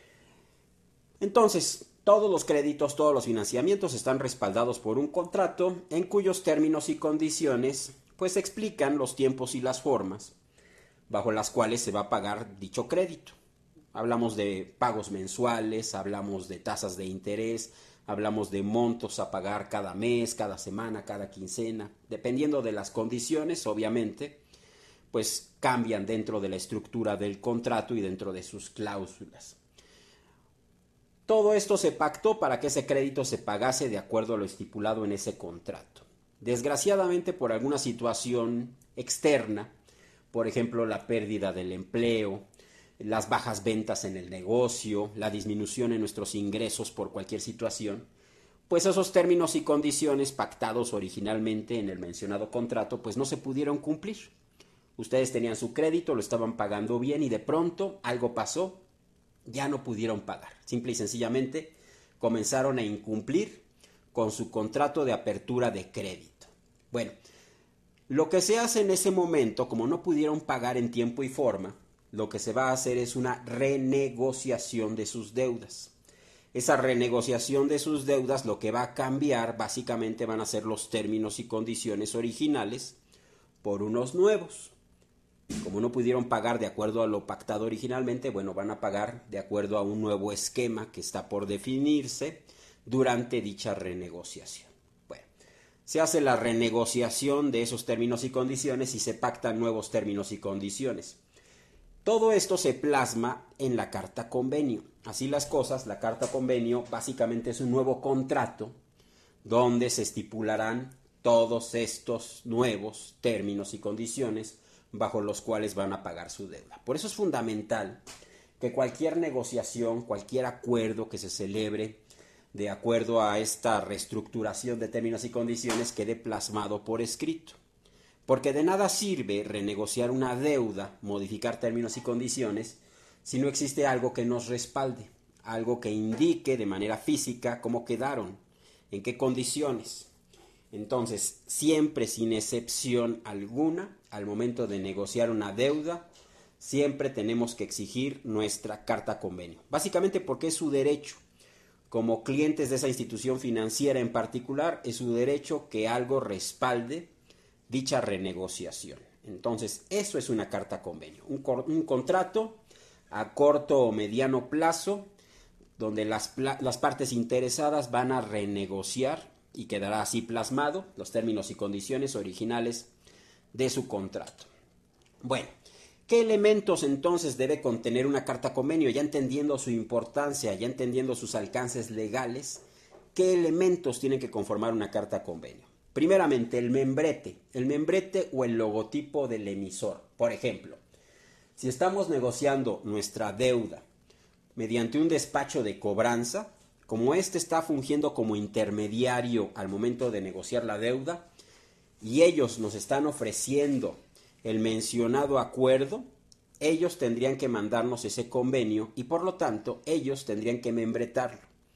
Speaker 1: entonces, todos los créditos, todos los financiamientos están respaldados por un contrato en cuyos términos y condiciones pues explican los tiempos y las formas bajo las cuales se va a pagar dicho crédito. Hablamos de pagos mensuales, hablamos de tasas de interés, hablamos de montos a pagar cada mes, cada semana, cada quincena, dependiendo de las condiciones, obviamente, pues cambian dentro de la estructura del contrato y dentro de sus cláusulas. Todo esto se pactó para que ese crédito se pagase de acuerdo a lo estipulado en ese contrato. Desgraciadamente, por alguna situación externa, por ejemplo, la pérdida del empleo, las bajas ventas en el negocio, la disminución en nuestros ingresos por cualquier situación, pues esos términos y condiciones pactados originalmente en el mencionado contrato, pues no se pudieron cumplir. Ustedes tenían su crédito, lo estaban pagando bien y de pronto algo pasó, ya no pudieron pagar. Simple y sencillamente comenzaron a incumplir con su contrato de apertura de crédito. Bueno, lo que se hace en ese momento, como no pudieron pagar en tiempo y forma, lo que se va a hacer es una renegociación de sus deudas. Esa renegociación de sus deudas lo que va a cambiar básicamente van a ser los términos y condiciones originales por unos nuevos. Como no pudieron pagar de acuerdo a lo pactado originalmente, bueno, van a pagar de acuerdo a un nuevo esquema que está por definirse durante dicha renegociación. Bueno, se hace la renegociación de esos términos y condiciones y se pactan nuevos términos y condiciones. Todo esto se plasma en la carta convenio. Así las cosas, la carta convenio básicamente es un nuevo contrato donde se estipularán todos estos nuevos términos y condiciones bajo los cuales van a pagar su deuda. Por eso es fundamental que cualquier negociación, cualquier acuerdo que se celebre de acuerdo a esta reestructuración de términos y condiciones quede plasmado por escrito. Porque de nada sirve renegociar una deuda, modificar términos y condiciones, si no existe algo que nos respalde, algo que indique de manera física cómo quedaron, en qué condiciones. Entonces, siempre sin excepción alguna, al momento de negociar una deuda, siempre tenemos que exigir nuestra carta convenio. Básicamente porque es su derecho. Como clientes de esa institución financiera en particular, es su derecho que algo respalde dicha renegociación. Entonces, eso es una carta convenio. Un contrato a corto o mediano plazo donde las partes interesadas van a renegociar y quedará así plasmado los términos y condiciones originales de su contrato. Bueno, ¿qué elementos entonces debe contener una carta convenio? Ya entendiendo su importancia, ya entendiendo sus alcances legales, ¿qué elementos tienen que conformar una carta convenio? Primeramente, el membrete o el logotipo del emisor. Por ejemplo, si estamos negociando nuestra deuda mediante un despacho de cobranza, como este está fungiendo como intermediario al momento de negociar la deuda y ellos nos están ofreciendo el mencionado acuerdo, ellos tendrían que mandarnos ese convenio y por lo tanto ellos tendrían que membretarlo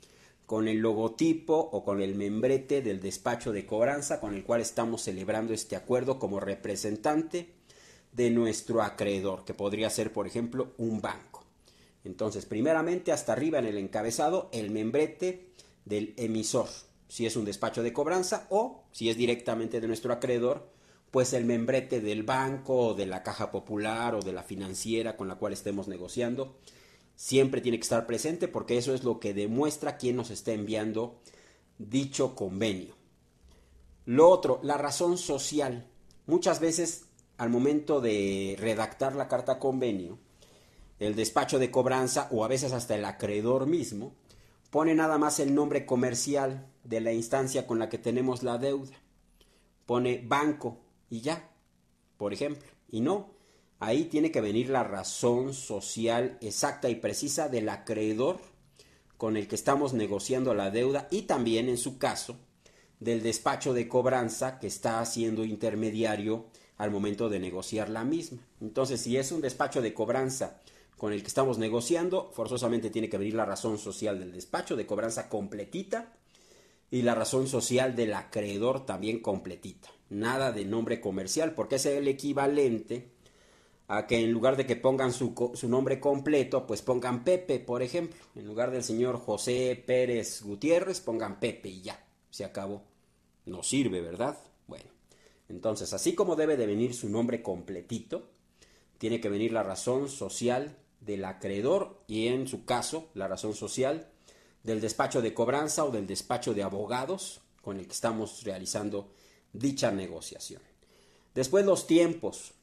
Speaker 1: con el logotipo o con el membrete del despacho de cobranza con el cual estamos celebrando este acuerdo como representante de nuestro acreedor, que podría ser, por ejemplo, un banco. Entonces, primeramente, hasta arriba en el encabezado, el membrete del emisor, si es un despacho de cobranza o si es directamente de nuestro acreedor, pues el membrete del banco o de la caja popular o de la financiera con la cual estemos negociando. Siempre tiene que estar presente porque eso es lo que demuestra quién nos está enviando dicho convenio. Lo otro, la razón social. Muchas veces al momento de redactar la carta convenio, el despacho de cobranza o a veces hasta el acreedor mismo pone nada más el nombre comercial de la instancia con la que tenemos la deuda. Pone banco y ya, por ejemplo. Y no, ahí tiene que venir la razón social exacta y precisa del acreedor con el que estamos negociando la deuda y también, en su caso, del despacho de cobranza que está siendo intermediario al momento de negociar la misma. Entonces, si es un despacho de cobranza con el que estamos negociando, forzosamente tiene que venir la razón social del despacho de cobranza completita y la razón social del acreedor también completita. Nada de nombre comercial, porque es el equivalente a que en lugar de que pongan su nombre completo, pues pongan Pepe, por ejemplo. En lugar del señor José Pérez Gutiérrez, pongan Pepe y ya, se acabó. No sirve, ¿verdad? Bueno, entonces, así como debe de venir su nombre completito, tiene que venir la razón social del acreedor y, en su caso, la razón social del despacho de cobranza o del despacho de abogados con el que estamos realizando dicha negociación. Después, los tiempos.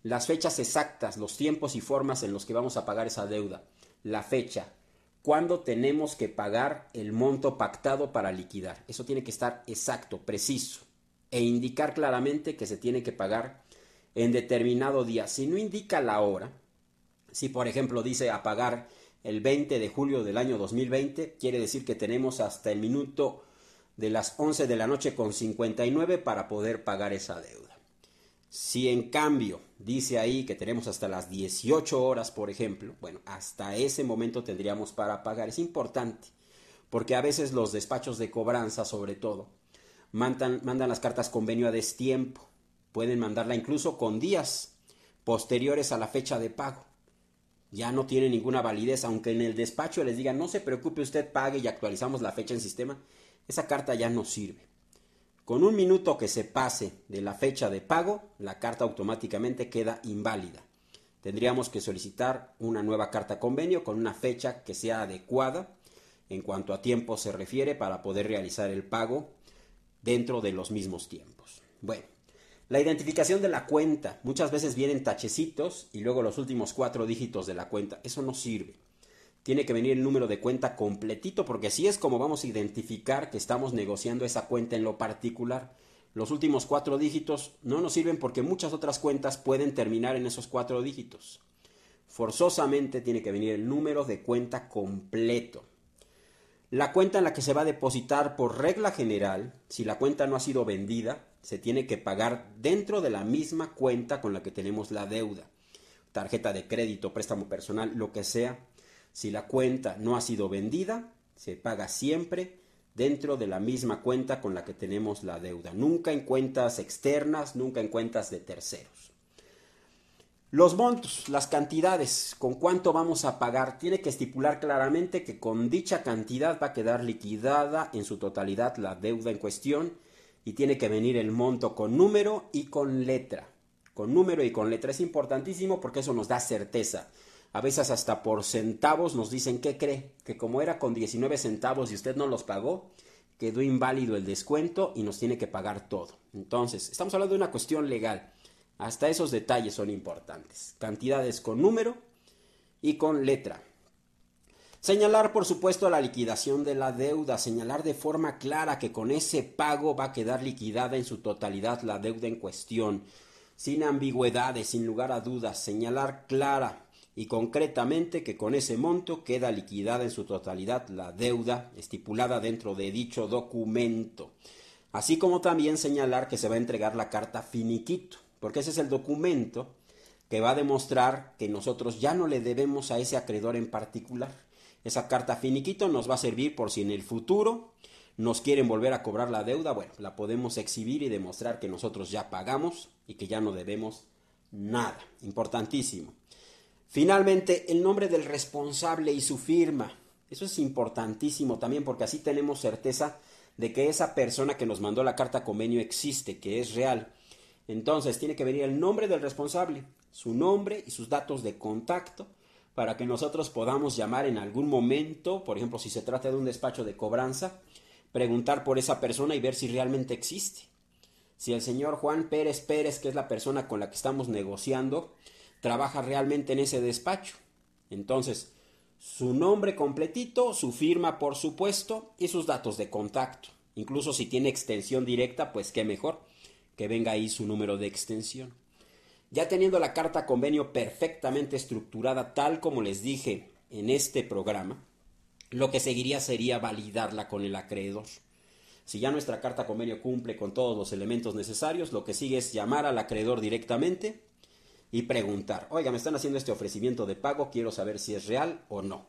Speaker 1: las fechas exactas, los tiempos y formas en los que vamos a pagar esa deuda, la fecha, cuándo tenemos que pagar el monto pactado para liquidar. Eso tiene que estar exacto, preciso, e indicar claramente que se tiene que pagar en determinado día. Si no indica la hora, si por ejemplo dice a pagar el 20 de julio del año 2020, quiere decir que tenemos hasta el minuto de las 11 de la noche con 59 para poder pagar esa deuda. Si en cambio dice ahí que tenemos hasta las 18 horas, por ejemplo, bueno, hasta ese momento tendríamos para pagar. Es importante, porque a veces los despachos de cobranza, sobre todo, mandan las cartas convenio a destiempo. Pueden mandarla incluso con días posteriores a la fecha de pago. Ya no tiene ninguna validez, aunque en el despacho les digan no se preocupe usted, pague y actualizamos la fecha en sistema, esa carta ya no sirve. Con un minuto que se pase de la fecha de pago, la carta automáticamente queda inválida. Tendríamos que solicitar una nueva carta convenio con una fecha que sea adecuada en cuanto a tiempo se refiere para poder realizar el pago dentro de los mismos tiempos. Bueno, la identificación de la cuenta. Muchas veces vienen tachecitos y luego los últimos 4 dígitos de la cuenta. Eso no sirve. Tiene que venir el número de cuenta completito, porque así es como vamos a identificar que estamos negociando esa cuenta en lo particular. Los últimos 4 dígitos no nos sirven porque muchas otras cuentas pueden terminar en esos 4 dígitos. Forzosamente tiene que venir el número de cuenta completo. La cuenta en la que se va a depositar, por regla general, si la cuenta no ha sido vendida, se tiene que pagar dentro de la misma cuenta con la que tenemos la deuda. Tarjeta de crédito, préstamo personal, lo que sea. Si la cuenta no ha sido vendida, se paga siempre dentro de la misma cuenta con la que tenemos la deuda. Nunca en cuentas externas, nunca en cuentas de terceros. Los montos, las cantidades, con cuánto vamos a pagar, tiene que estipular claramente que con dicha cantidad va a quedar liquidada en su totalidad la deuda en cuestión y tiene que venir el monto con número y con letra. Con número y con letra es importantísimo porque eso nos da certeza. A veces hasta por centavos nos dicen, ¿qué cree? Que como era con 19 centavos y usted no los pagó, quedó inválido el descuento y nos tiene que pagar todo. Entonces, estamos hablando de una cuestión legal. Hasta esos detalles son importantes. Cantidades con número y con letra. Señalar, por supuesto, la liquidación de la deuda. Señalar de forma clara que con ese pago va a quedar liquidada en su totalidad la deuda en cuestión. Sin ambigüedades, sin lugar a dudas. Señalar clara y concretamente que con ese monto queda liquidada en su totalidad la deuda estipulada dentro de dicho documento. Así como también señalar que se va a entregar la carta finiquito, porque ese es el documento que va a demostrar que nosotros ya no le debemos a ese acreedor en particular. Esa carta finiquito nos va a servir por si en el futuro nos quieren volver a cobrar la deuda, bueno, la podemos exhibir y demostrar que nosotros ya pagamos y que ya no debemos nada. Importantísimo. Finalmente, el nombre del responsable y su firma. Eso es importantísimo también porque así tenemos certeza de que esa persona que nos mandó la carta convenio existe, que es real. Entonces, tiene que venir el nombre del responsable, su nombre y sus datos de contacto para que nosotros podamos llamar en algún momento, por ejemplo, si se trata de un despacho de cobranza, preguntar por esa persona y ver si realmente existe. Si el señor Juan Pérez Pérez, que es la persona con la que estamos negociando, trabaja realmente en ese despacho. Entonces, su nombre completito, su firma por supuesto y sus datos de contacto. Incluso si tiene extensión directa, pues qué mejor que venga ahí su número de extensión. Ya teniendo la carta convenio perfectamente estructurada tal como les dije en este programa, lo que seguiría sería validarla con el acreedor. Si ya nuestra carta convenio cumple con todos los elementos necesarios, lo que sigue es llamar al acreedor directamente y preguntar, oiga, me están haciendo este ofrecimiento de pago, quiero saber si es real o no.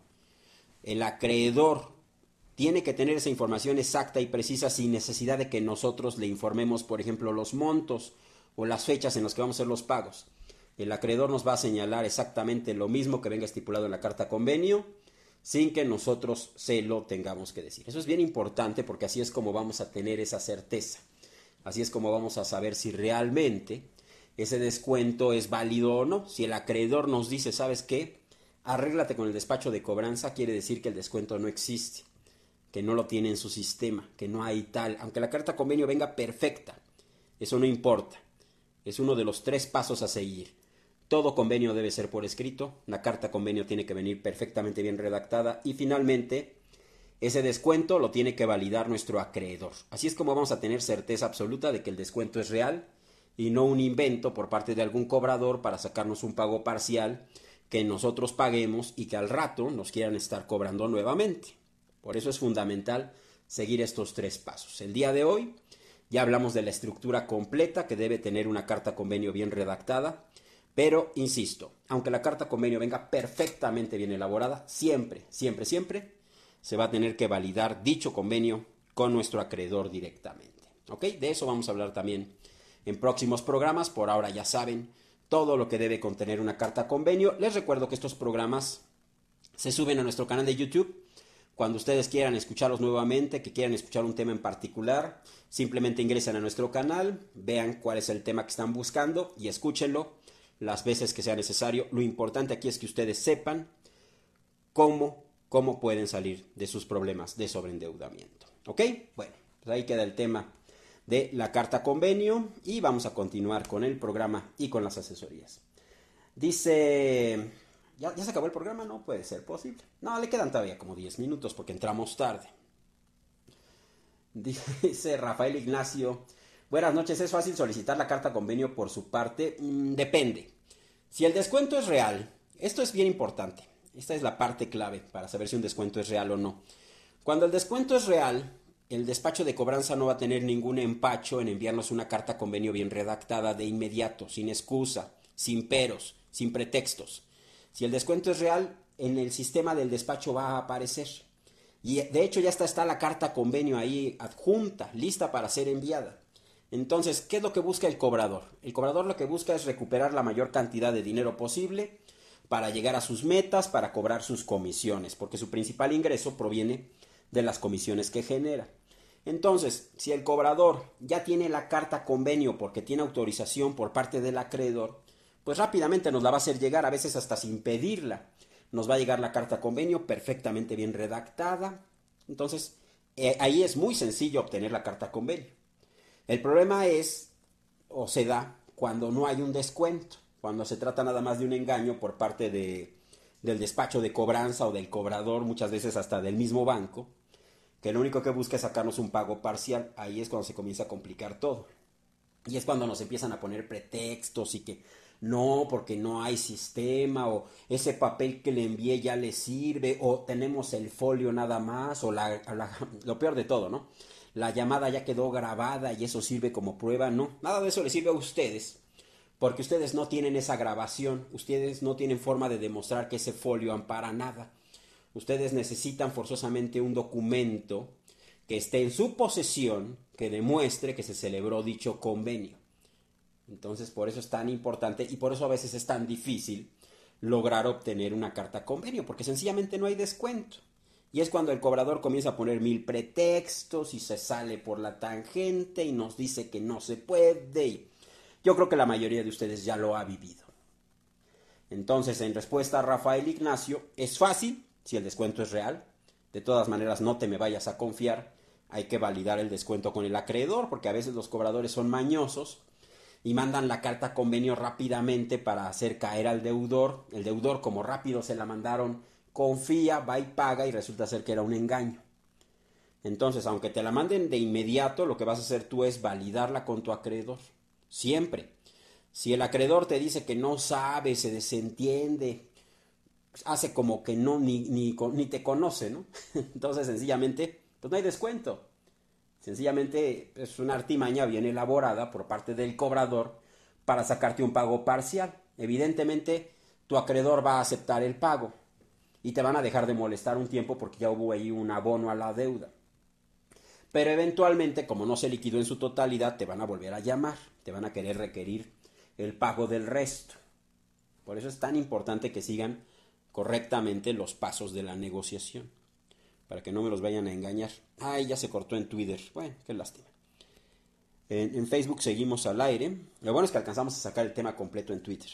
Speaker 1: El acreedor tiene que tener esa información exacta y precisa sin necesidad de que nosotros le informemos, por ejemplo, los montos o las fechas en las que vamos a hacer los pagos. El acreedor nos va a señalar exactamente lo mismo que venga estipulado en la carta convenio, sin que nosotros se lo tengamos que decir. Eso es bien importante porque así es como vamos a tener esa certeza. Así es como vamos a saber si realmente ese descuento es válido o no. Si el acreedor nos dice, ¿sabes qué? Arréglate con el despacho de cobranza, quiere decir que el descuento no existe, que no lo tiene en su sistema, que no hay tal. Aunque la carta convenio venga perfecta, eso no importa. Es uno de los 3 pasos a seguir. Todo convenio debe ser por escrito, la carta convenio tiene que venir perfectamente bien redactada y finalmente ese descuento lo tiene que validar nuestro acreedor. Así es como vamos a tener certeza absoluta de que el descuento es real y no un invento por parte de algún cobrador para sacarnos un pago parcial que nosotros paguemos y que al rato nos quieran estar cobrando nuevamente. Por eso es fundamental seguir estos 3 pasos. El día de hoy ya hablamos de la estructura completa que debe tener una carta convenio bien redactada, pero insisto, aunque la carta convenio venga perfectamente bien elaborada, siempre se va a tener que validar dicho convenio con nuestro acreedor directamente. ¿Ok? De eso vamos a hablar también en próximos programas. Por ahora ya saben todo lo que debe contener una carta convenio. Les recuerdo que estos programas se suben a nuestro canal de YouTube. Cuando ustedes quieran escucharlos nuevamente, que quieran escuchar un tema en particular, simplemente ingresen a nuestro canal, vean cuál es el tema que están buscando y escúchenlo las veces que sea necesario. Lo importante aquí es que ustedes sepan cómo pueden salir de sus problemas de sobreendeudamiento. ¿Ok? Bueno, pues ahí queda el tema de la carta convenio y vamos a continuar con el programa y con las asesorías. Dice, ¿ya se acabó el programa? No puede ser posible. No, le quedan todavía como 10 minutos porque entramos tarde. Dice Rafael Ignacio, buenas noches, ¿es fácil solicitar la carta convenio por su parte? Depende. Si el descuento es real, esto es bien importante. Esta es la parte clave para saber si un descuento es real o no. Cuando el descuento es real, el despacho de cobranza no va a tener ningún empacho en enviarnos una carta convenio bien redactada de inmediato, sin excusa, sin peros, sin pretextos. Si el descuento es real, en el sistema del despacho va a aparecer. Y de hecho ya está la carta convenio ahí adjunta, lista para ser enviada. Entonces, ¿qué es lo que busca el cobrador? El cobrador lo que busca es recuperar la mayor cantidad de dinero posible para llegar a sus metas, para cobrar sus comisiones, porque su principal ingreso proviene de las comisiones que genera. Entonces, si el cobrador ya tiene la carta convenio porque tiene autorización por parte del acreedor, pues rápidamente nos la va a hacer llegar, a veces hasta sin pedirla. Nos va a llegar la carta convenio perfectamente bien redactada. Entonces, ahí es muy sencillo obtener la carta convenio. El problema es, o se da, cuando no hay un descuento, cuando se trata nada más de un engaño por parte del despacho de cobranza o del cobrador, muchas veces hasta del mismo banco, que lo único que busca es sacarnos un pago parcial. Ahí es cuando se comienza a complicar todo. Y es cuando nos empiezan a poner pretextos y que no, porque no hay sistema, o ese papel que le envié ya le sirve, o tenemos el folio nada más, o lo peor de todo, ¿no? La llamada ya quedó grabada y eso sirve como prueba. No, nada de eso le sirve a ustedes, porque ustedes no tienen esa grabación, ustedes no tienen forma de demostrar que ese folio ampara nada. Ustedes necesitan forzosamente un documento que esté en su posesión que demuestre que se celebró dicho convenio. Entonces, por eso es tan importante y por eso a veces es tan difícil lograr obtener una carta convenio, porque sencillamente no hay descuento. Y es cuando el cobrador comienza a poner 1000 pretextos y se sale por la tangente y nos dice que no se puede. Y yo creo que la mayoría de ustedes ya lo ha vivido. Entonces, en respuesta a Rafael Ignacio, es fácil si el descuento es real. De todas maneras, no te me vayas a confiar. Hay que validar el descuento con el acreedor, porque a veces los cobradores son mañosos y mandan la carta convenio rápidamente para hacer caer al deudor. El deudor, como rápido se la mandaron, confía, va y paga y resulta ser que era un engaño. Entonces, aunque te la manden de inmediato, lo que vas a hacer tú es validarla con tu acreedor. Siempre. Si el acreedor te dice que no sabe, se desentiende, hace como que no ni te conoce, ¿no? Entonces, sencillamente, pues no hay descuento. Sencillamente es una artimaña bien elaborada por parte del cobrador para sacarte un pago parcial. Evidentemente, tu acreedor va a aceptar el pago y te van a dejar de molestar un tiempo porque ya hubo ahí un abono a la deuda. Pero eventualmente, como no se liquidó en su totalidad, te van a volver a llamar, te van a querer requerir el pago del resto. Por eso es tan importante que sigan correctamente los pasos de la negociación, para que no me los vayan a engañar. Ay, ya se cortó en Twitter. Bueno, qué lástima. En Facebook seguimos al aire. Lo bueno es que alcanzamos a sacar el tema completo en Twitter.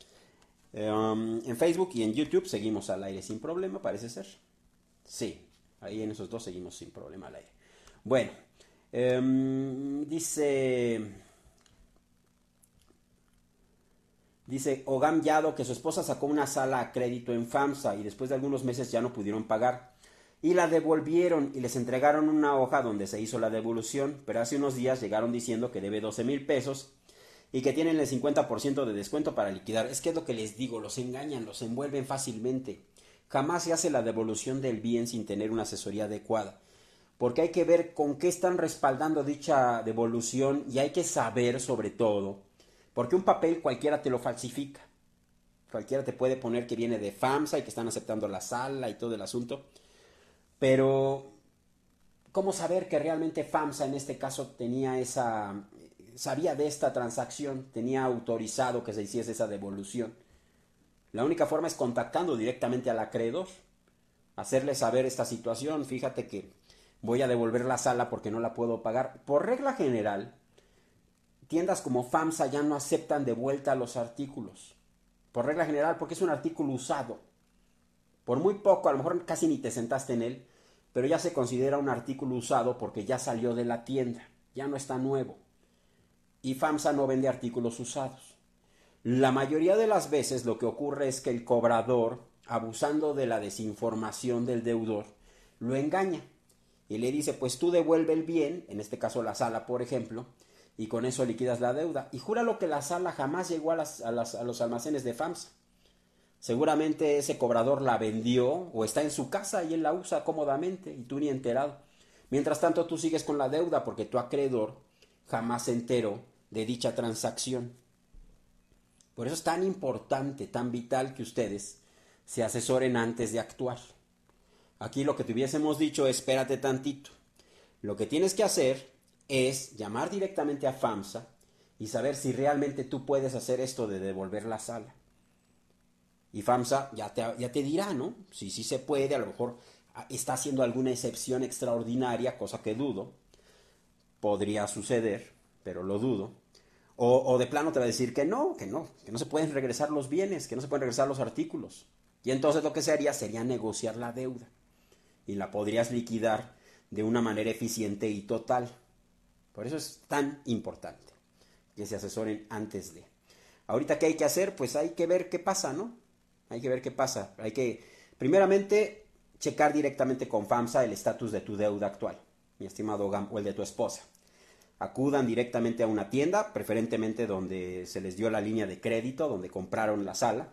Speaker 1: En Facebook y en YouTube seguimos al aire sin problema, parece ser. Sí, ahí en esos dos seguimos sin problema al aire. Bueno, dice Dice Ogam Yado que su esposa sacó una sala a crédito en FAMSA y después de algunos meses ya no pudieron pagar. Y la devolvieron y les entregaron una hoja donde se hizo la devolución, pero hace unos días llegaron diciendo que debe 12,000 pesos y que tienen el 50% de descuento para liquidar. Es que es lo que les digo, los engañan, los envuelven fácilmente. Jamás se hace la devolución del bien sin tener una asesoría adecuada, porque hay que ver con qué están respaldando dicha devolución y hay que saber sobre todo, porque un papel cualquiera te lo falsifica. Cualquiera te puede poner que viene de FAMSA y que están aceptando la sala y todo el asunto. Pero, ¿cómo saber que realmente FAMSA en este caso sabía de esta transacción, tenía autorizado que se hiciese esa devolución? La única forma es contactando directamente al acreedor, hacerle saber esta situación. Fíjate que voy a devolver la sala porque no la puedo pagar. Por regla general, tiendas como FAMSA ya no aceptan de vuelta los artículos. Por regla general, porque es un artículo usado. Por muy poco, a lo mejor casi ni te sentaste en él, pero ya se considera un artículo usado porque ya salió de la tienda, ya no está nuevo. Y FAMSA no vende artículos usados. La mayoría de las veces lo que ocurre es que el cobrador, abusando de la desinformación del deudor, lo engaña y le dice, pues tú devuelve el bien, en este caso la sala, por ejemplo, y con eso liquidas la deuda. Y júralo que la sala jamás llegó a los almacenes de FAMSA. Seguramente ese cobrador la vendió o está en su casa y él la usa cómodamente y tú ni enterado. Mientras tanto tú sigues con la deuda porque tu acreedor jamás se enteró de dicha transacción. Por eso es tan importante, tan vital que ustedes se asesoren antes de actuar. Aquí lo que te hubiésemos dicho es espérate tantito. Lo que tienes que hacer es llamar directamente a FAMSA y saber si realmente tú puedes hacer esto de devolver la sala. Y FAMSA ya te dirá, ¿no? Si sí se puede, a lo mejor está haciendo alguna excepción extraordinaria, cosa que dudo. Podría suceder, pero lo dudo. O de plano te va a decir que no se pueden regresar los bienes, que no se pueden regresar los artículos. Y entonces lo que se haría sería negociar la deuda. Y la podrías liquidar de una manera eficiente y total. Por eso es tan importante que se asesoren antes de. Ahorita, ¿qué hay que hacer? Pues hay que ver qué pasa, ¿no? Hay que ver qué pasa. Hay que, primeramente, checar directamente con FAMSA el estatus de tu deuda actual, mi estimado Gam, o el de tu esposa. Acudan directamente a una tienda, preferentemente donde se les dio la línea de crédito, donde compraron la sala,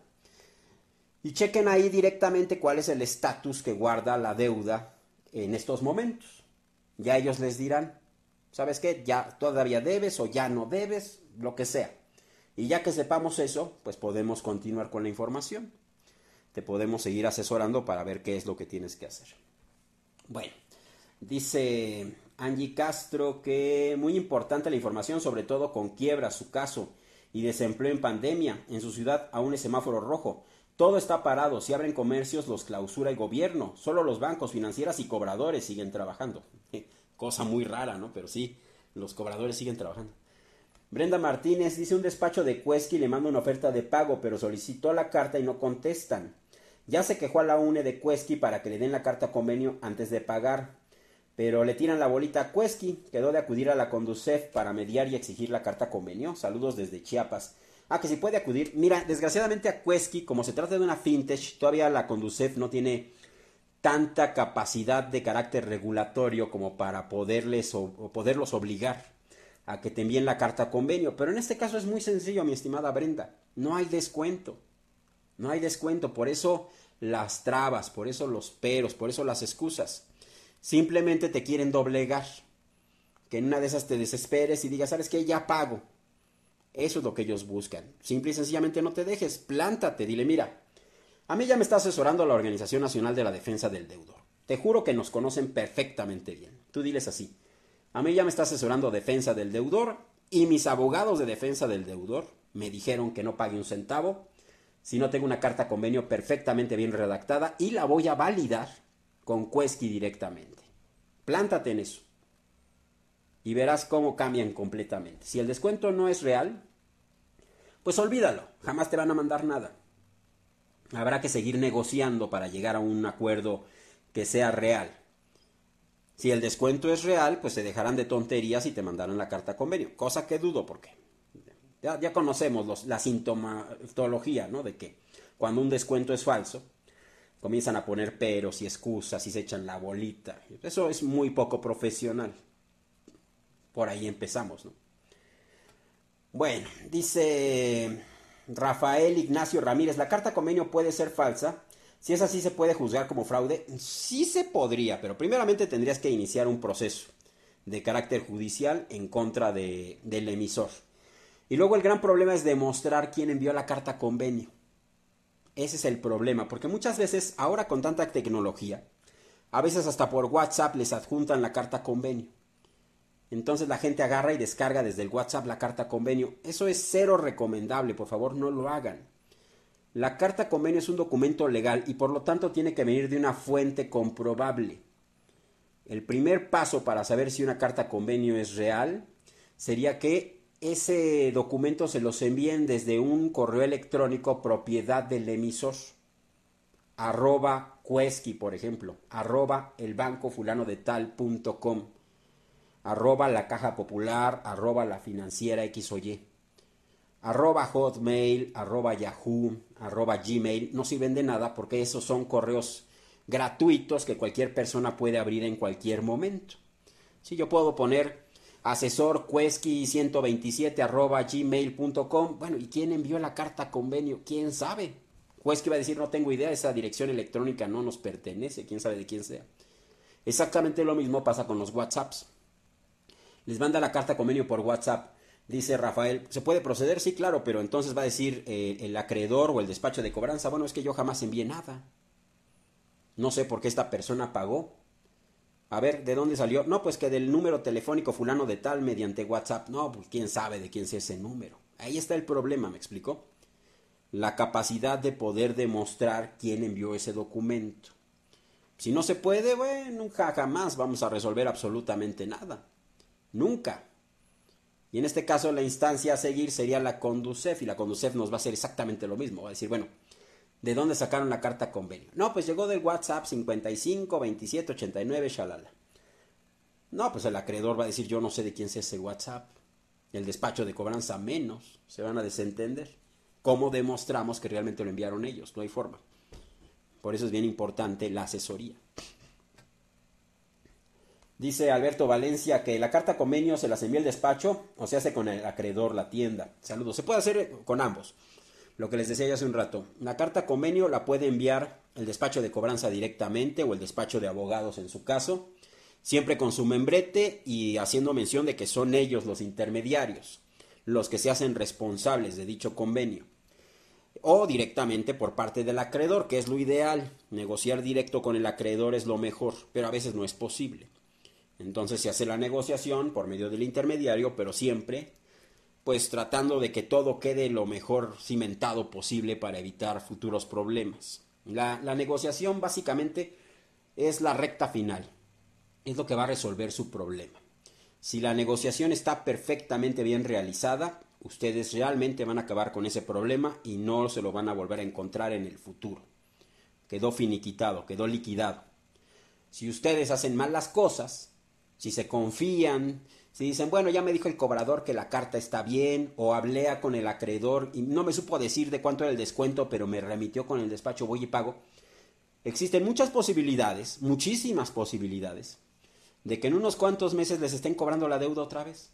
Speaker 1: y chequen ahí directamente cuál es el estatus que guarda la deuda en estos momentos. Ya ellos les dirán, ¿sabes qué? Ya todavía debes o ya no debes, lo que sea. Y ya que sepamos eso, pues podemos continuar con la información. Te podemos seguir asesorando para ver qué es lo que tienes que hacer. Bueno, dice Angie Castro que muy importante la información, sobre todo con quiebra, su caso, y desempleo en pandemia. En su ciudad aún es semáforo rojo. Todo está parado. Si abren comercios, los clausura el gobierno. Solo los bancos, financieras y cobradores siguen trabajando. Cosa muy rara, ¿no? Pero sí, los cobradores siguen trabajando. Brenda Martínez dice un despacho de Quesky le manda una oferta de pago, pero solicitó la carta y no contestan. Ya se quejó a la UNE de Quesky para que le den la carta convenio antes de pagar, pero le tiran la bolita a Quesky. Quedó de acudir a la Conducef para mediar y exigir la carta convenio. Saludos desde Chiapas. Que si puede acudir. Mira, desgraciadamente a Quesky, como se trata de una fintech, todavía la Conducef no tiene tanta capacidad de carácter regulatorio como para poderlos obligar a que te envíen la carta convenio. Pero en este caso es muy sencillo, mi estimada Brenda. No hay descuento. No hay descuento. Por eso las trabas, por eso los peros, por eso las excusas. Simplemente te quieren doblegar. Que en una de esas te desesperes y digas, ¿sabes qué? Ya pago. Eso es lo que ellos buscan. Simple y sencillamente no te dejes. Plántate. Dile, mira, a mí ya me está asesorando la Organización Nacional de la Defensa del Deudor. Te juro que nos conocen perfectamente bien. Tú diles así. A mí ya me está asesorando Defensa del Deudor y mis abogados de Defensa del Deudor me dijeron que no pague un centavo si no tengo una carta convenio perfectamente bien redactada y la voy a validar con Quesky directamente. Plántate en eso y verás cómo cambian completamente. Si el descuento no es real, pues olvídalo, jamás te van a mandar nada. Habrá que seguir negociando para llegar a un acuerdo que sea real. Si el descuento es real, pues se dejarán de tonterías y te mandarán la carta convenio, cosa que dudo porque Ya conocemos la sintomatología, ¿no? De que cuando un descuento es falso, comienzan a poner peros y excusas y se echan la bolita. Eso es muy poco profesional. Por ahí empezamos, ¿no? Bueno, dice Rafael Ignacio Ramírez, ¿la carta convenio puede ser falsa? Si es así, ¿se puede juzgar como fraude? Sí se podría, pero primeramente tendrías que iniciar un proceso de carácter judicial en contra del emisor. Y luego el gran problema es demostrar quién envió la carta convenio. Ese es el problema, porque muchas veces, ahora con tanta tecnología, a veces hasta por WhatsApp les adjuntan la carta convenio. Entonces la gente agarra y descarga desde el WhatsApp la carta convenio. Eso es cero recomendable, por favor no lo hagan. La carta convenio es un documento legal y por lo tanto tiene que venir de una fuente comprobable. El primer paso para saber si una carta convenio es real sería que ese documento se los envíen desde un correo electrónico propiedad del emisor. @Quesky, por ejemplo, @elbancofulanodetal.com, @la caja popular, @la financiera X o Y, @hotmail, @yahoo, @gmail. No sirven de nada porque esos son correos gratuitos que cualquier persona puede abrir en cualquier momento. Si yo puedo poner asesorquesky127 @gmail.com, bueno, ¿y quién envió la carta convenio? ¿Quién sabe? Quesky va a decir, no tengo idea, esa dirección electrónica no nos pertenece, quién sabe de quién sea. Exactamente lo mismo pasa con los WhatsApps. Les manda la carta convenio por WhatsApp. Dice Rafael, ¿se puede proceder? Sí, claro, pero entonces va a decir el acreedor o el despacho de cobranza, bueno, es que yo jamás envié nada. No sé por qué esta persona pagó. A ver, ¿de dónde salió? No, pues que del número telefónico fulano de tal mediante WhatsApp. No, pues quién sabe de quién es ese número. Ahí está el problema, ¿me explicó? La capacidad de poder demostrar quién envió ese documento. Si no se puede, bueno, nunca jamás vamos a resolver absolutamente nada. Nunca. Y en este caso la instancia a seguir sería la Conducef y la Conducef nos va a hacer exactamente lo mismo. Va a decir, bueno, ¿de dónde sacaron la carta convenio? No, pues llegó del WhatsApp 55 27 89 shalala. No, pues el acreedor va a decir, yo no sé de quién es ese WhatsApp. El despacho de cobranza menos. Se van a desentender. ¿Cómo demostramos que realmente lo enviaron ellos? No hay forma. Por eso es bien importante la asesoría. Dice Alberto Valencia que la carta convenio se las envía el despacho o se hace con el acreedor, la tienda. Saludos. Se puede hacer con ambos. Lo que les decía yo hace un rato. La carta convenio la puede enviar el despacho de cobranza directamente o el despacho de abogados en su caso. Siempre con su membrete y haciendo mención de que son ellos los intermediarios, los que se hacen responsables de dicho convenio. O directamente por parte del acreedor, que es lo ideal. Negociar directo con el acreedor es lo mejor, pero a veces no es posible. Entonces se hace la negociación por medio del intermediario, pero siempre pues tratando de que todo quede lo mejor cimentado posible para evitar futuros problemas. La negociación básicamente es la recta final, es lo que va a resolver su problema. Si la negociación está perfectamente bien realizada, ustedes realmente van a acabar con ese problema y no se lo van a volver a encontrar en el futuro. Quedó finiquitado, quedó liquidado. Si ustedes hacen mal las cosas, si se confían, si dicen, bueno, ya me dijo el cobrador que la carta está bien, o hablé con el acreedor y no me supo decir de cuánto era el descuento, pero me remitió con el despacho, voy y pago. Existen muchas posibilidades, muchísimas posibilidades, de que en unos cuantos meses les estén cobrando la deuda otra vez.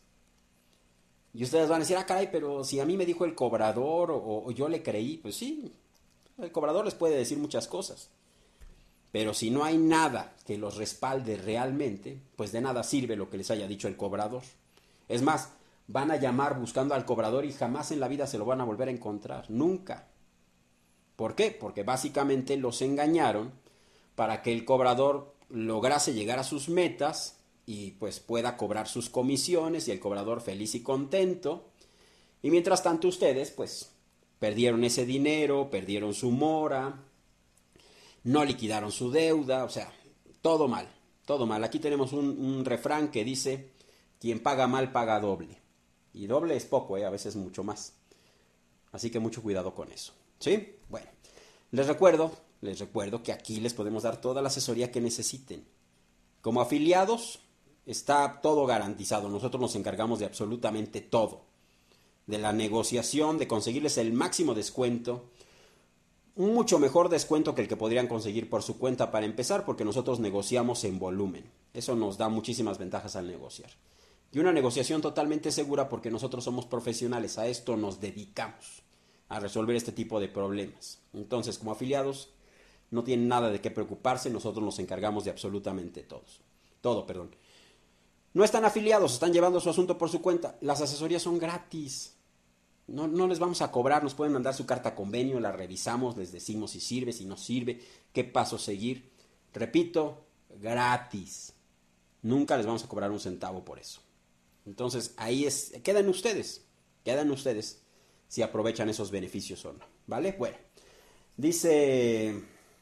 Speaker 1: Y ustedes van a decir, ah, caray, pero si a mí me dijo el cobrador o yo le creí, pues sí, el cobrador les puede decir muchas cosas. Pero si no hay nada que los respalde realmente, pues de nada sirve lo que les haya dicho el cobrador. Es más, van a llamar buscando al cobrador y jamás en la vida se lo van a volver a encontrar, nunca. ¿Por qué? Porque básicamente los engañaron para que el cobrador lograse llegar a sus metas y pues pueda cobrar sus comisiones y el cobrador feliz y contento. Y mientras tanto ustedes pues perdieron ese dinero, perdieron su mora, no liquidaron su deuda, o sea, todo mal, todo mal. Aquí tenemos un refrán que dice, quien paga mal paga doble. Y doble es poco, a veces mucho más. Así que mucho cuidado con eso. ¿Sí? Bueno, les recuerdo que aquí les podemos dar toda la asesoría que necesiten. Como afiliados está todo garantizado, nosotros nos encargamos de absolutamente todo. de la negociación, de conseguirles el máximo descuento, un mucho mejor descuento que el que podrían conseguir por su cuenta para empezar, porque nosotros negociamos en volumen. Eso nos da muchísimas ventajas al negociar. Y una negociación totalmente segura porque nosotros somos profesionales, a esto nos dedicamos, a resolver este tipo de problemas. Entonces, como afiliados, no tienen nada de qué preocuparse, nosotros nos encargamos de absolutamente todo. No están afiliados, están llevando su asunto por su cuenta. Las asesorías son gratis. No les vamos a cobrar, nos pueden mandar su carta convenio, la revisamos, les decimos si sirve, si no sirve, qué paso seguir. Repito, gratis. Nunca les vamos a cobrar un centavo por eso. Entonces, quedan ustedes si aprovechan esos beneficios o no, ¿vale? Bueno, dice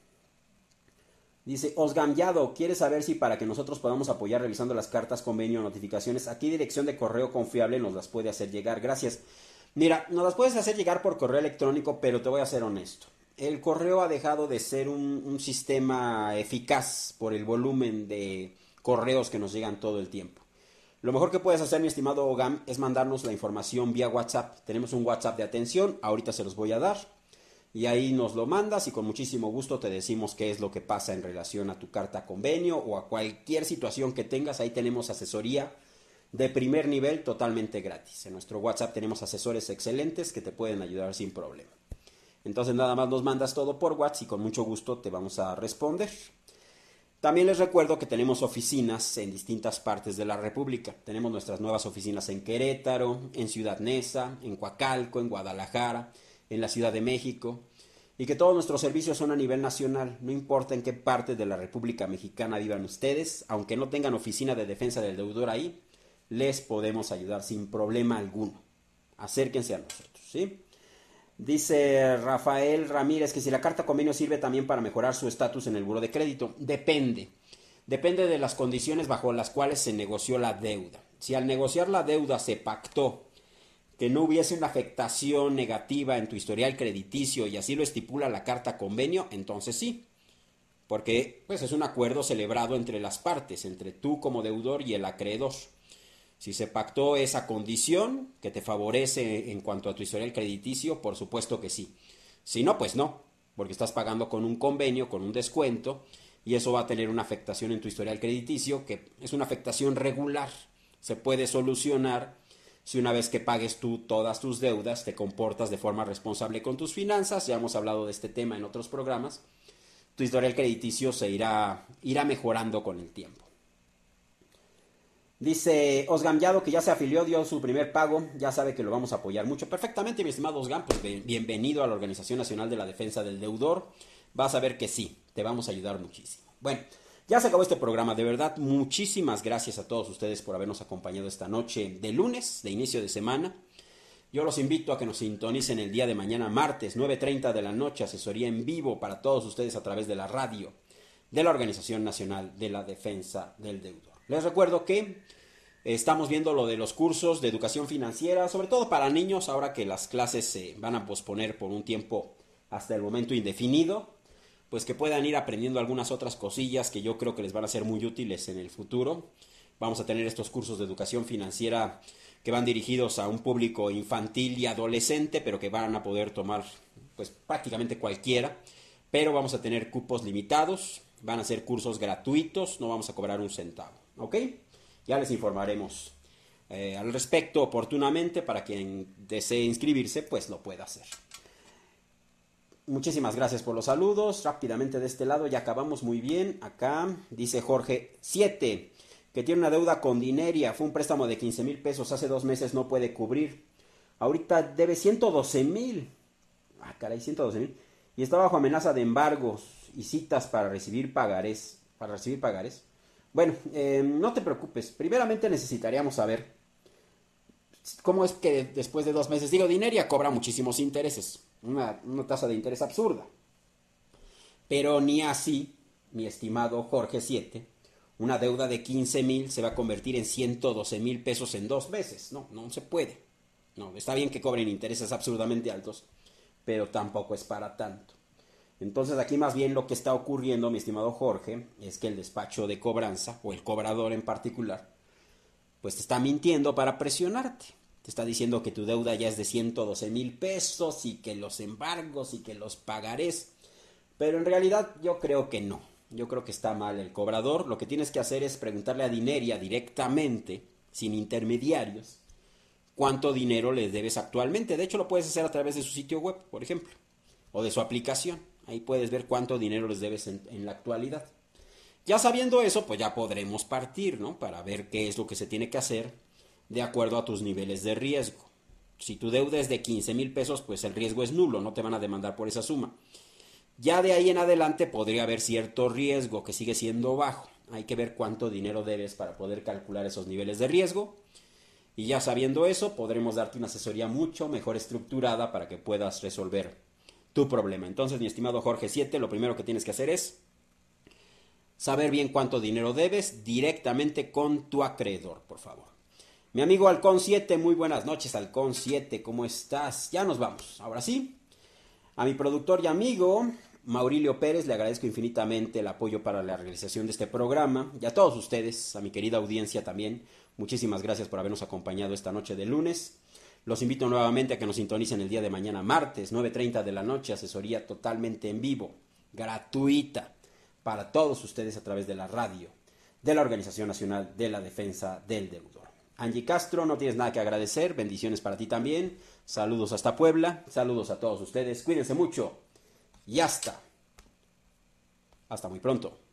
Speaker 1: Osgamyado, quiere saber si para que nosotros podamos apoyar revisando las cartas, convenio, notificaciones, ¿a qué dirección de correo confiable nos las puede hacer llegar? Gracias. Mira, nos las puedes hacer llegar por correo electrónico, pero te voy a ser honesto. El correo ha dejado de ser un sistema eficaz por el volumen de correos que nos llegan todo el tiempo. Lo mejor que puedes hacer, mi estimado Ogam, es mandarnos la información vía WhatsApp. Tenemos un WhatsApp de atención, ahorita se los voy a dar. Y ahí nos lo mandas y con muchísimo gusto te decimos qué es lo que pasa en relación a tu carta convenio o a cualquier situación que tengas. Ahí tenemos asesoría de primer nivel totalmente gratis. En nuestro WhatsApp tenemos asesores excelentes que te pueden ayudar sin problema. Entonces nada más nos mandas todo por WhatsApp y con mucho gusto te vamos a responder. También les recuerdo que tenemos oficinas en distintas partes de la República. Tenemos nuestras nuevas oficinas en Querétaro, en Ciudad Neza, en Coacalco, en Guadalajara, en la Ciudad de México, y que todos nuestros servicios son a nivel nacional. No importa en qué parte de la República Mexicana vivan ustedes, aunque no tengan oficina de defensa del deudor ahí, les podemos ayudar sin problema alguno. Acérquense a nosotros, ¿sí? Dice Rafael Ramírez que si la carta convenio sirve también para mejorar su estatus en el buró de crédito. Depende de las condiciones bajo las cuales se negoció la deuda. Si al negociar la deuda se pactó que no hubiese una afectación negativa en tu historial crediticio y así lo estipula la carta convenio, entonces sí, porque pues es un acuerdo celebrado entre las partes, entre tú como deudor y el acreedor. Si se pactó esa condición que te favorece en cuanto a tu historial crediticio, por supuesto que sí. Si no, pues no, porque estás pagando con un convenio, con un descuento, y eso va a tener una afectación en tu historial crediticio, que es una afectación regular. Se puede solucionar si una vez que pagues tú todas tus deudas, te comportas de forma responsable con tus finanzas. Ya hemos hablado de este tema en otros programas. Tu historial crediticio se irá mejorando con el tiempo. Dice Osgamyado que ya se afilió, dio su primer pago, ya sabe que lo vamos a apoyar mucho. Perfectamente, mi estimado Osgam, pues bienvenido a la Organización Nacional de la Defensa del Deudor. Vas a ver que sí, te vamos a ayudar muchísimo. Bueno, ya se acabó este programa, de verdad, muchísimas gracias a todos ustedes por habernos acompañado esta noche de lunes, de inicio de semana. Yo los invito a que nos sintonicen el día de mañana, martes, 9:30 de la noche, asesoría en vivo para todos ustedes a través de la radio de la Organización Nacional de la Defensa del Deudor. Les recuerdo que estamos viendo lo de los cursos de educación financiera, sobre todo para niños, ahora que las clases se van a posponer por un tiempo hasta el momento indefinido, pues que puedan ir aprendiendo algunas otras cosillas que yo creo que les van a ser muy útiles en el futuro. Vamos a tener estos cursos de educación financiera que van dirigidos a un público infantil y adolescente, pero que van a poder tomar pues prácticamente cualquiera, pero vamos a tener cupos limitados, van a ser cursos gratuitos, no vamos a cobrar un centavo, ¿ok? Ya les informaremos al respecto oportunamente para quien desee inscribirse, pues lo pueda hacer. Muchísimas gracias por los saludos. Rápidamente de este lado, ya acabamos muy bien. Acá dice Jorge 7, que tiene una deuda con Dineria. Fue un préstamo de 15,000 pesos. Hace 2 meses no puede cubrir. Ahorita debe 112,000. Ah, caray, 112,000. Y está bajo amenaza de embargos y citas para recibir pagarés. Bueno, no te preocupes. Primeramente necesitaríamos saber cómo es que después de 2 meses, Dineria cobra muchísimos intereses. Una tasa de interés absurda. Pero ni así, mi estimado Jorge 7, una deuda de 15,000 se va a convertir en 112,000 pesos en 2 meses. No se puede. No, está bien que cobren intereses absurdamente altos, pero tampoco es para tanto. Entonces aquí más bien lo que está ocurriendo, mi estimado Jorge, es que el despacho de cobranza, o el cobrador en particular, pues te está mintiendo para presionarte. te está diciendo que tu deuda ya es de 112,000 pesos y que los embargos y que los pagarés. Pero en realidad yo creo que no. Yo creo que está mal el cobrador. Lo que tienes que hacer es preguntarle a Dineria directamente, sin intermediarios, cuánto dinero les debes actualmente. De hecho, lo puedes hacer a través de su sitio web, por ejemplo, o de su aplicación. Ahí puedes ver cuánto dinero les debes en la actualidad. Ya sabiendo eso, pues ya podremos partir, ¿no? Para ver qué es lo que se tiene que hacer de acuerdo a tus niveles de riesgo. Si tu deuda es de 15,000 pesos, pues el riesgo es nulo, no te van a demandar por esa suma. Ya de ahí en adelante podría haber cierto riesgo que sigue siendo bajo. Hay que ver cuánto dinero debes para poder calcular esos niveles de riesgo. Y ya sabiendo eso, podremos darte una asesoría mucho mejor estructurada para que puedas resolver tu problema. Entonces, mi estimado Jorge 7, lo primero que tienes que hacer es saber bien cuánto dinero debes directamente con tu acreedor, por favor. Mi amigo Halcón 7, muy buenas noches, Halcón 7, ¿cómo estás? Ya nos vamos, ahora sí. A mi productor y amigo Maurilio Pérez le agradezco infinitamente el apoyo para la realización de este programa, y a todos ustedes, a mi querida audiencia también, muchísimas gracias por habernos acompañado esta noche de lunes. Los invito nuevamente a que nos sintonicen el día de mañana, martes, 9:30 de la noche, asesoría totalmente en vivo, gratuita, para todos ustedes a través de la radio de la Organización Nacional de la Defensa del Deudor. Angie Castro, no tienes nada que agradecer, bendiciones para ti también, saludos hasta Puebla, saludos a todos ustedes, cuídense mucho y hasta muy pronto.